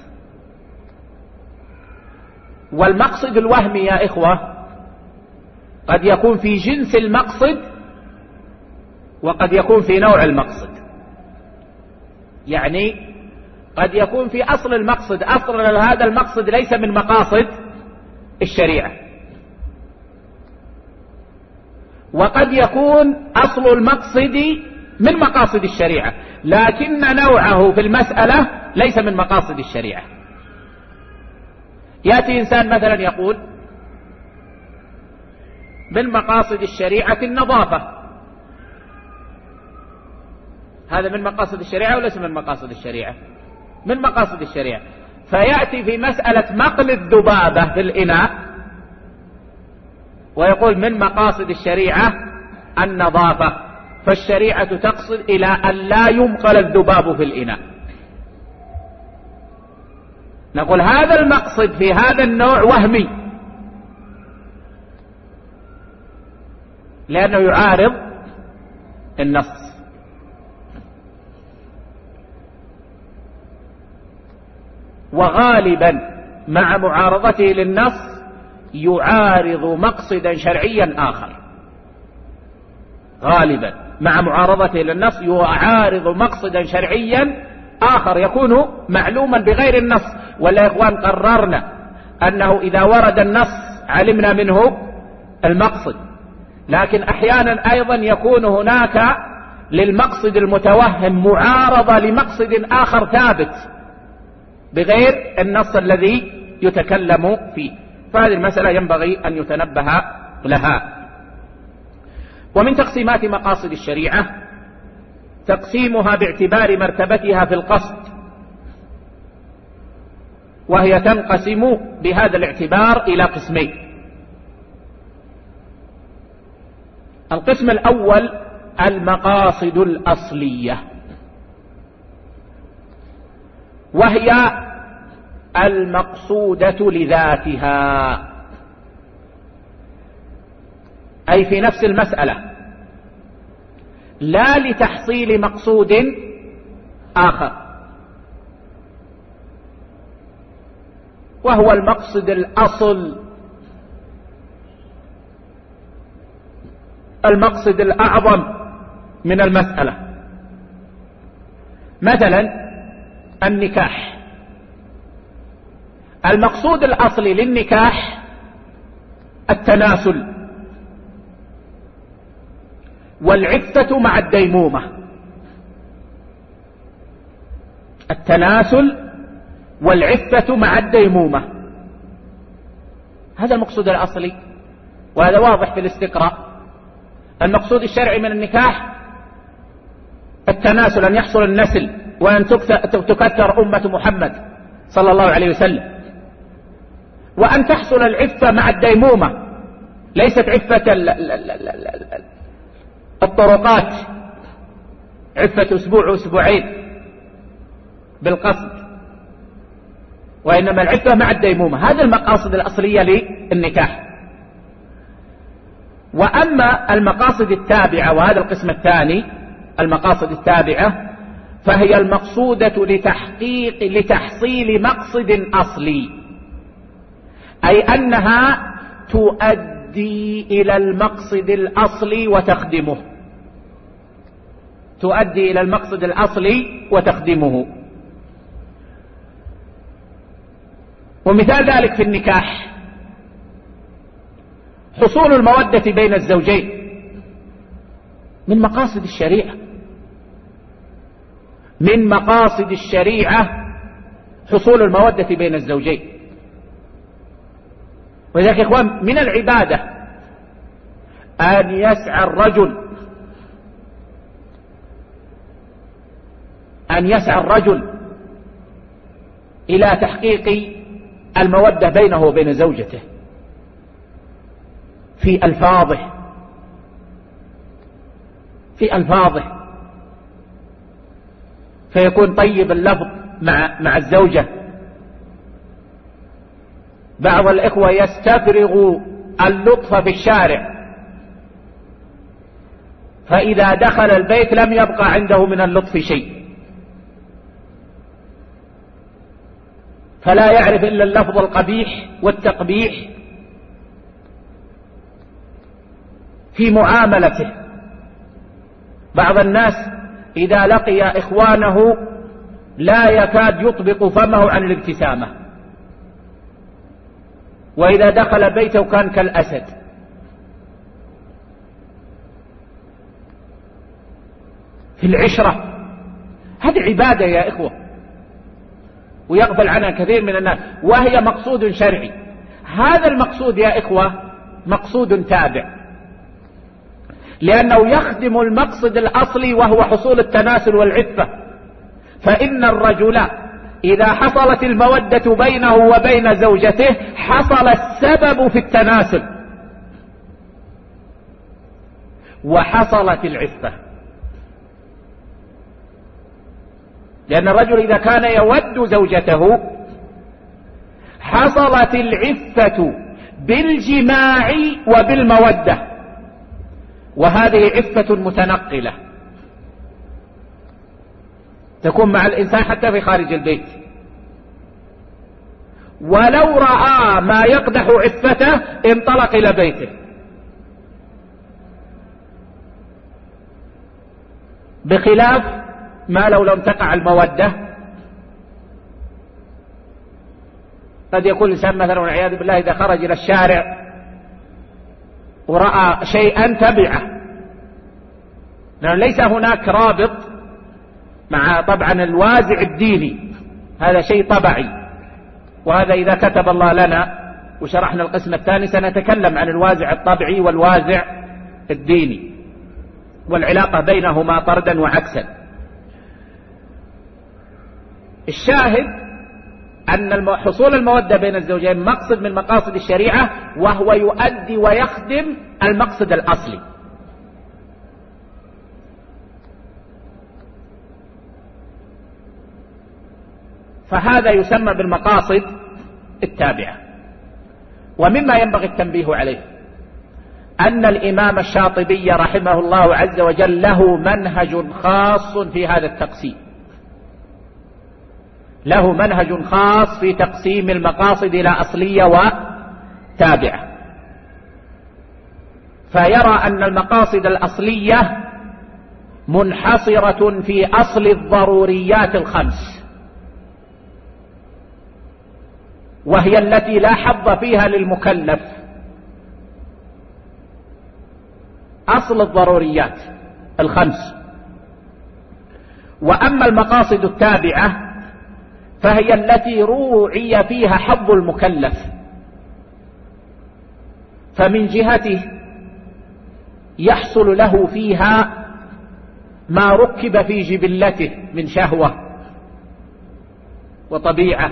Speaker 1: والمقصد الوهمي يا إخوة قد يكون في جنس المقصد وقد يكون في نوع المقصد، يعني قد يكون في أصل المقصد، أصل هذا المقصد ليس من مقاصد الشريعة، وقد يكون أصل المقصد من مقاصد الشريعة لكن نوعه في المسألة ليس من مقاصد الشريعة. يأتي إنسان مثلا يقول من مقاصد الشريعة النظافة، هذا من مقاصد الشريعة وليس من مقاصد الشريعة؟ من مقاصد الشريعة. فيأتي في مسألة مقل الذبابة في الإناء ويقول من مقاصد الشريعة النظافة، فالشريعة تقصد إلى أن لا يمقل الذباب في الإناء. نقول هذا المقصد في هذا النوع وهمي، لأنه يعارض النص. وغالبا مع معارضته للنص يعارض مقصدا شرعيا آخر، غالبا مع معارضته للنص يعارض مقصدا شرعيا آخر يكون معلوما بغير النص. ولا يا إخوان قررنا أنه إذا ورد النص علمنا منه المقصد، لكن أحيانا أيضا يكون هناك للمقصد المتوهم معارضة لمقصد آخر ثابت بغير النص الذي يتكلم فيه. فهذه المسألة ينبغي أن يتنبه لها. ومن تقسيمات مقاصد الشريعة تقسيمها باعتبار مرتبتها في القصد، وهي تنقسم بهذا الاعتبار إلى قسمين. القسم الأول المقاصد الأصلية، وهي المقصودة لذاتها، أي في نفس المسألة، لا لتحصيل مقصود آخر، وهو المقصد الأصل، المقصد الأعظم من المسألة. مثلا النكاح، المقصود الأصلي للنكاح التناسل والعفة مع الديمومة، التناسل والعفة مع الديمومة، هذا المقصود الأصلي، وهذا واضح في الاستقراء. المقصود الشرعي من النكاح التناسل، أن يحصل النسل وأن تكثر أمة محمد صلى الله عليه وسلم، وأن تحصل العفة مع الديمومة، ليست عفة الطرقات، عفة أسبوع وأسبوعين بالقصد، وإنما العفة مع الديمومة. هذه المقاصد الأصلية للنكاح. وأما المقاصد التابعة، وهذا القسم الثاني، المقاصد التابعة، فهي المقصودة لتحقيق لتحصيل مقصد أصلي، أي أنها تؤدي إلى المقصد الأصلي وتخدمه، تؤدي إلى المقصد الأصلي وتخدمه. ومثال ذلك في النكاح حصول المودة بين الزوجين، من مقاصد الشريعة، من مقاصد الشريعة حصول المودة بين الزوجين. ولذلك يا إخوان من العبادة أن يسعى الرجل أن يسعى الرجل إلى تحقيق المودة بينه وبين زوجته في ألفاظه في ألفاظه فيكون طيب اللفظ مع مع الزوجة. بعض الإخوة يستفرغ اللطف في الشارع، فإذا دخل البيت لم يبقى عنده من اللطف شيء، فلا يعرف إلا اللفظ القبيح والتقبيح في معاملته. بعض الناس إذا لقي إخوانه لا يكاد يطبق فمه عن الابتسامة، وإذا دخل بيته كان كالأسد. في العشرة، هذه عبادة يا إخوة، ويغفل عنها كثير من الناس، وهي مقصود شرعي. هذا المقصود يا إخوة مقصود تابع، لأنه يخدم المقصد الأصلي وهو حصول التناسل والعفة. فإن الرجل إذا حصلت المودة بينه وبين زوجته حصل السبب في التناسل وحصلت العفة، لأن الرجل إذا كان يود زوجته حصلت العفة بالجماع وبالمودة، وهذه عفة متنقلة تكون مع الإنسان حتى في خارج البيت. ولو رأى ما يقدح عفته انطلق إلى بيته، بخلاف ما لو لم تقع المودة. قد يكون الإنسان مثلا والعياذ بالله إذا خرج إلى الشارع ورأى شيئا تبعه، لأن ليس هناك رابط مع طبعا الوازع الديني هذا شيء طبعي، وهذا إذا كتب الله لنا وشرحنا القسم الثاني سنتكلم عن الوازع الطبعي والوازع الديني والعلاقة بينهما طردا وعكسا. الشاهد أن حصول المودة بين الزوجين مقصد من مقاصد الشريعة، وهو يؤدي ويخدم المقصد الأصلي. فهذا يسمى بالمقاصد التابعة. ومما ينبغي التنبيه عليه أن الإمام الشاطبي رحمه الله عز وجل له منهج خاص في هذا التقسيم، له منهج خاص في تقسيم المقاصد إلى أصلية وتابعة. فيرى أن المقاصد الأصلية منحصرة في أصل الضروريات الخمس، وهي التي لا حظ فيها للمكلف، أصل الضروريات الخمس. وأما المقاصد التابعة فهي التي روعي فيها حظ المكلف، فمن جهته يحصل له فيها ما ركب في جبلته من شهوة وطبيعة،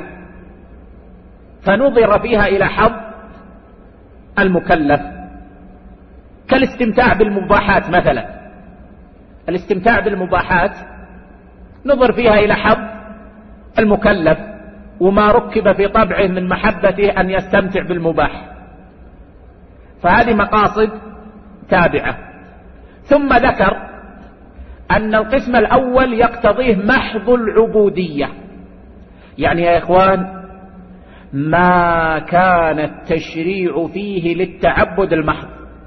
Speaker 1: فنظر فيها إلى حظ المكلف، كالاستمتاع بالمباحات مثلا. الاستمتاع بالمباحات نظر فيها إلى حظ المكلف وما ركب في طبعه من محبته أن يستمتع بالمباح، فهذه مقاصد تابعة. ثم ذكر أن القسم الأول يقتضيه محض العبودية، يعني يا إخوان ما كان التشريع فيه للتعبد المحض،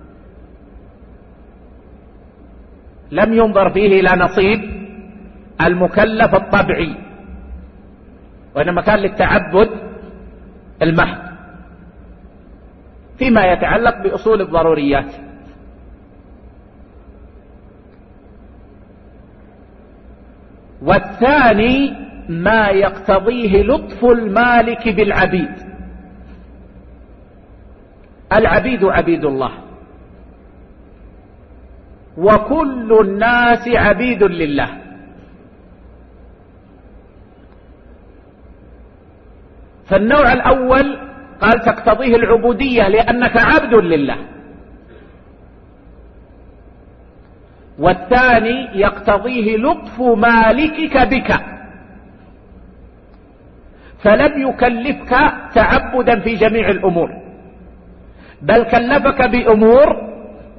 Speaker 1: لم ينظر فيه إلى نصيب المكلف الطبعي، وإنما كان للتعبد المحض فيما يتعلق بأصول الضروريات. والثاني ما يقتضيه لطف المالك بالعبيد. العبيد عبيد الله، وكل الناس عبيد لله، فالنوع الأول قال تقتضيه العبودية لأنك عبد لله، والثاني يقتضيه لطف مالكك بك، فلم يكلفك تعبدا في جميع الأمور، بل كلفك بأمور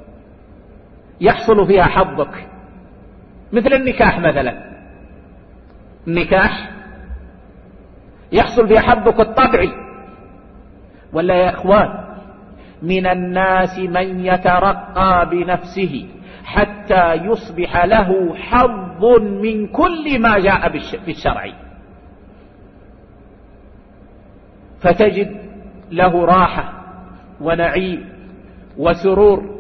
Speaker 1: يحصل فيها حظك، مثل النكاح مثلا. النكاح يحصل فيها حظك الطبعي، ولا يا إخوان من الناس من يترقى بنفسه حتى يصبح له حظ من كل ما جاء في الشرع، فتجد له راحة ونعيم وسرور.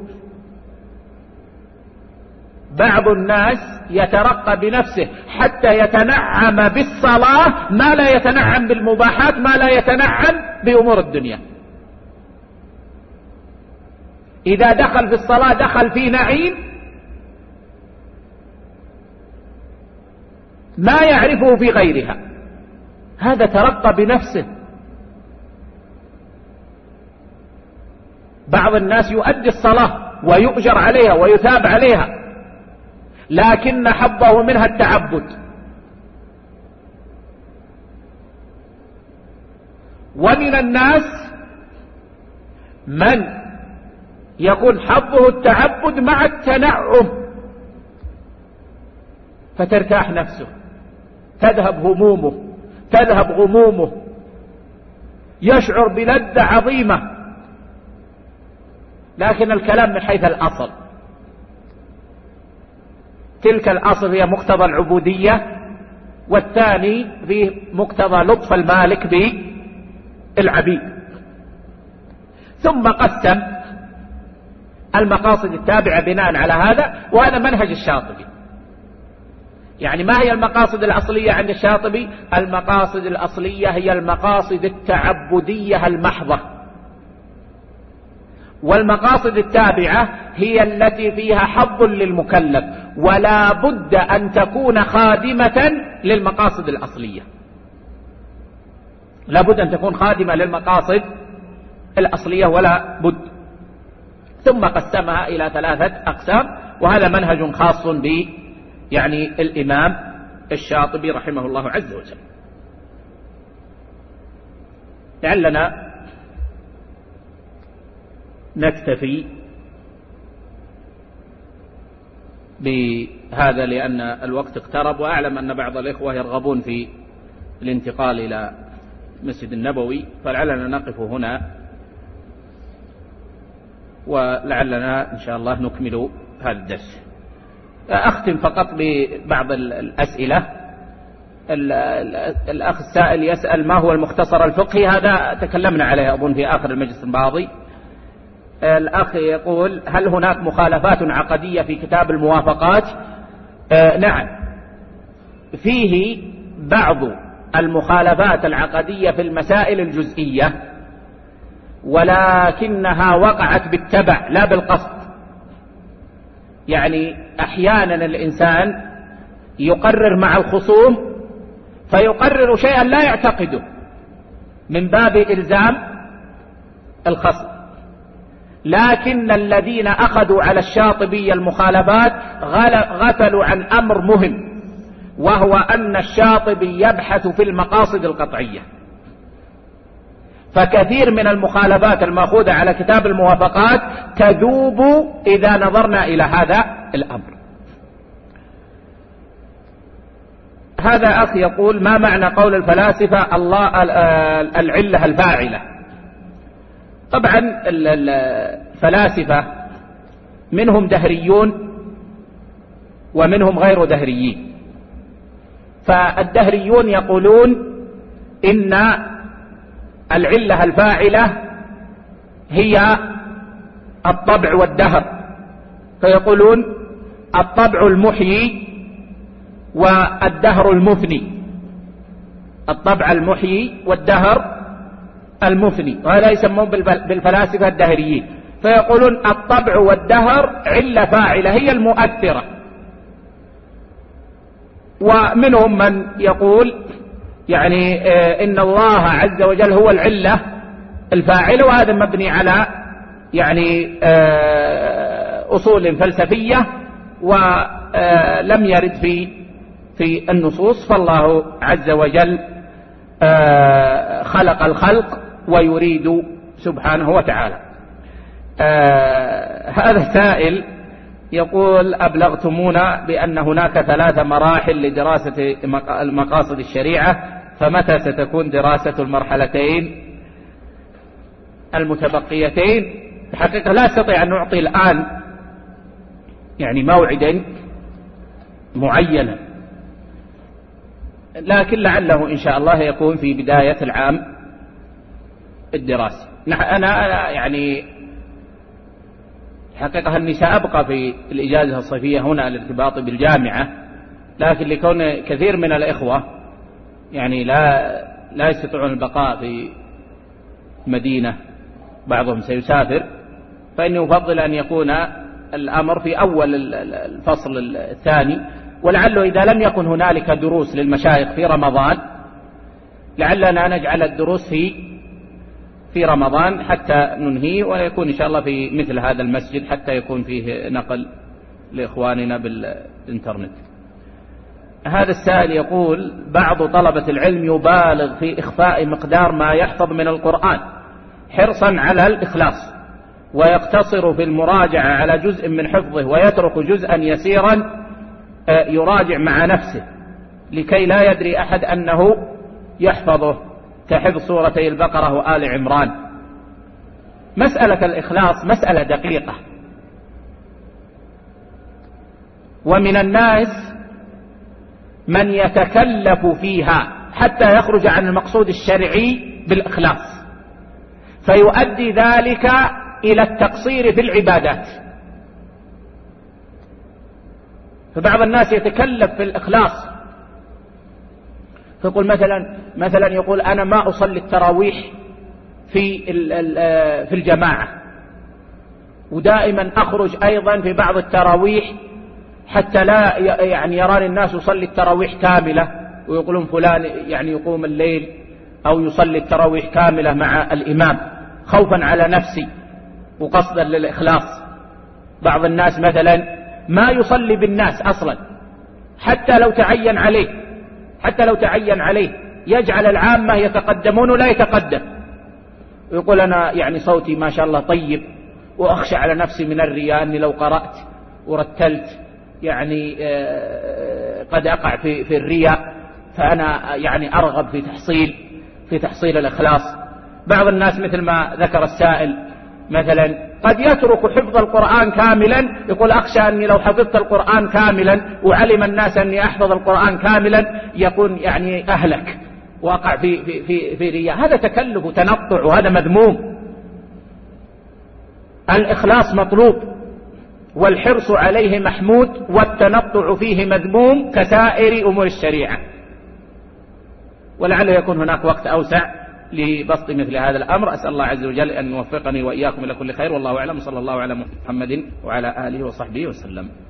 Speaker 1: بعض الناس يترقى بنفسه حتى يتنعم بالصلاة ما لا يتنعم بالمباحات، ما لا يتنعم بأمور الدنيا. إذا دخل في الصلاة دخل في نعيم ما يعرفه في غيرها، هذا ترقى بنفسه. بعض الناس يؤدي الصلاة ويؤجر عليها ويثاب عليها، لكن حظه منها التعبد. ومن الناس من يكون حظه التعبد مع التنعم، فترتاح نفسه، تذهب همومه، تذهب غمومه، يشعر بلذة عظيمة. لكن الكلام من حيث الأصل، تلك الأصل هي مقتضى العبودية، والثاني في مقتضى لطف المالك بالعبيد. ثم قسم المقاصد التابعة بناء على هذا، وهذا منهج الشاطبي. يعني ما هي المقاصد الأصلية عند الشاطبي؟ المقاصد الأصلية هي المقاصد التعبدية المحضة، والمقاصد التابعة هي التي فيها حظ للمكلف، ولا بد أن تكون خادمة للمقاصد الأصلية، لا بد أن تكون خادمة للمقاصد الأصلية ولا بد. ثم قسمها إلى ثلاثة أقسام، وهذا منهج خاص ب يعني الإمام الشاطبي رحمه الله عز وجل. لعلنا نكتفي بهذا لأن الوقت اقترب، وأعلم أن بعض الإخوة يرغبون في الانتقال إلى المسجد النبوي، فلعلنا نقف هنا، ولعلنا إن شاء الله نكمل هذا الدرس. أختم فقط ببعض الأسئلة. الأخ السائل يسأل ما هو المختصر الفقهي، هذا تكلمنا عليه أظن في آخر المجلس الماضي. الأخ يقول هل هناك مخالفات عقدية في كتاب الموافقات؟ آه نعم، فيه بعض المخالفات العقدية في المسائل الجزئية، ولكنها وقعت بالتبع لا بالقصد. يعني أحيانا الإنسان يقرر مع الخصوم فيقرر شيئا لا يعتقده من باب إلزام الخصم، لكن الذين أخذوا على الشاطبي المخالفات غفلوا عن أمر مهم، وهو أن الشاطبي يبحث في المقاصد القطعية، فكثير من المخالفات المأخوذة على كتاب الموافقات تذوب إذا نظرنا إلى هذا الأمر. هذا أخ يقول ما معنى قول الفلاسفة الله العلة الفاعلة؟ طبعا الفلاسفة منهم دهريون ومنهم غير دهريين، فالدهريون يقولون إن العلة الفاعلة هي الطبع والدهر، فيقولون الطبع المحيي والدهر المفني، الطبع المحيي والدهر المفني، وهذا يسمون بالفلاسفة الدهريين، فيقولون الطبع والدهر علة فاعلة هي المؤثرة. ومنهم من يقول يعني إن الله عز وجل هو العلة الفاعلة، وهذا مبني على يعني أصول فلسفية ولم يرد في في النصوص، فالله عز وجل خلق الخلق ويريد سبحانه وتعالى. هذا السائل يقول أبلغتمونا بأن هناك ثلاث مراحل لدراسة مقاصد الشريعة، فمتى ستكون دراسة المرحلتين المتبقيتين؟ الحقيقة لا أستطيع أن نعطي الآن يعني موعدا معينا، لكن لعله إن شاء الله يكون في بداية العام الدراسي. أنا يعني حقيقة أني سأبقى في الإجازة الصيفية هنا الارتباط بالجامعة، لكن لكون كثير من الإخوة يعني لا لا يستطيعون البقاء في مدينة، بعضهم سيسافر، فإني أفضل أن يكون الأمر في أول الفصل الثاني، ولعله إذا لم يكن هنالك دروس للمشايخ في رمضان لعلنا نجعل الدروس في في رمضان حتى ننهي، ويكون إن شاء الله في مثل هذا المسجد حتى يكون فيه نقل لإخواننا بالإنترنت. هذا السائل يقول بعض طلبة العلم يبالغ في إخفاء مقدار ما يحفظ من القرآن حرصا على الإخلاص، ويقتصر في المراجعة على جزء من حفظه ويترك جزءا يسيرا يراجع مع نفسه لكي لا يدري أحد أنه يحفظه، كحفظ سورتي البقرة وآل عمران. مسألة الإخلاص مسألة دقيقة، ومن الناس من يتكلف فيها حتى يخرج عن المقصود الشرعي بالإخلاص، فيؤدي ذلك إلى التقصير في العبادات. فبعض الناس يتكلف في الإخلاص، فيقول مثلا مثلا يقول أنا ما أصلي التراويح في في الجماعة، ودائما أخرج أيضا في بعض التراويح حتى لا يعني يراني الناس يصلي التراويح كاملة، ويقولون فلان يعني يقوم الليل أو يصلي التراويح كاملة مع الإمام خوفا على نفسي وقصدا للإخلاص. بعض الناس مثلا ما يصلي بالناس أصلا حتى لو تعين عليه حتى لو تعين عليه يجعل العامة يتقدمون ولا يتقدم، ويقول أنا يعني صوتي ما شاء الله طيب وأخشى على نفسي من الرياء أني لو قرأت ورتلت يعني قد أقع في في الرياء، فأنا يعني أرغب في تحصيل في تحصيل الإخلاص. بعض الناس مثل ما ذكر السائل مثلا قد يترك حفظ القرآن كاملا، يقول أخشى أني لو حفظت القرآن كاملا وعلم الناس أني أحفظ القرآن كاملا يكون يعني أهلك وأقع في في في, في رياء. هذا تكلف وتنطع وهذا مذموم. الإخلاص مطلوب والحرص عليه محمود، والتنطع فيه مذموم كسائر أمور الشريعة. ولعله يكون هناك وقت أوسع لبسط مثل هذا الأمر. أسأل الله عز وجل أن يوفقني وإياكم إلى كل خير، والله أعلم. صلى الله على محمد وعلى آله وصحبه وسلم.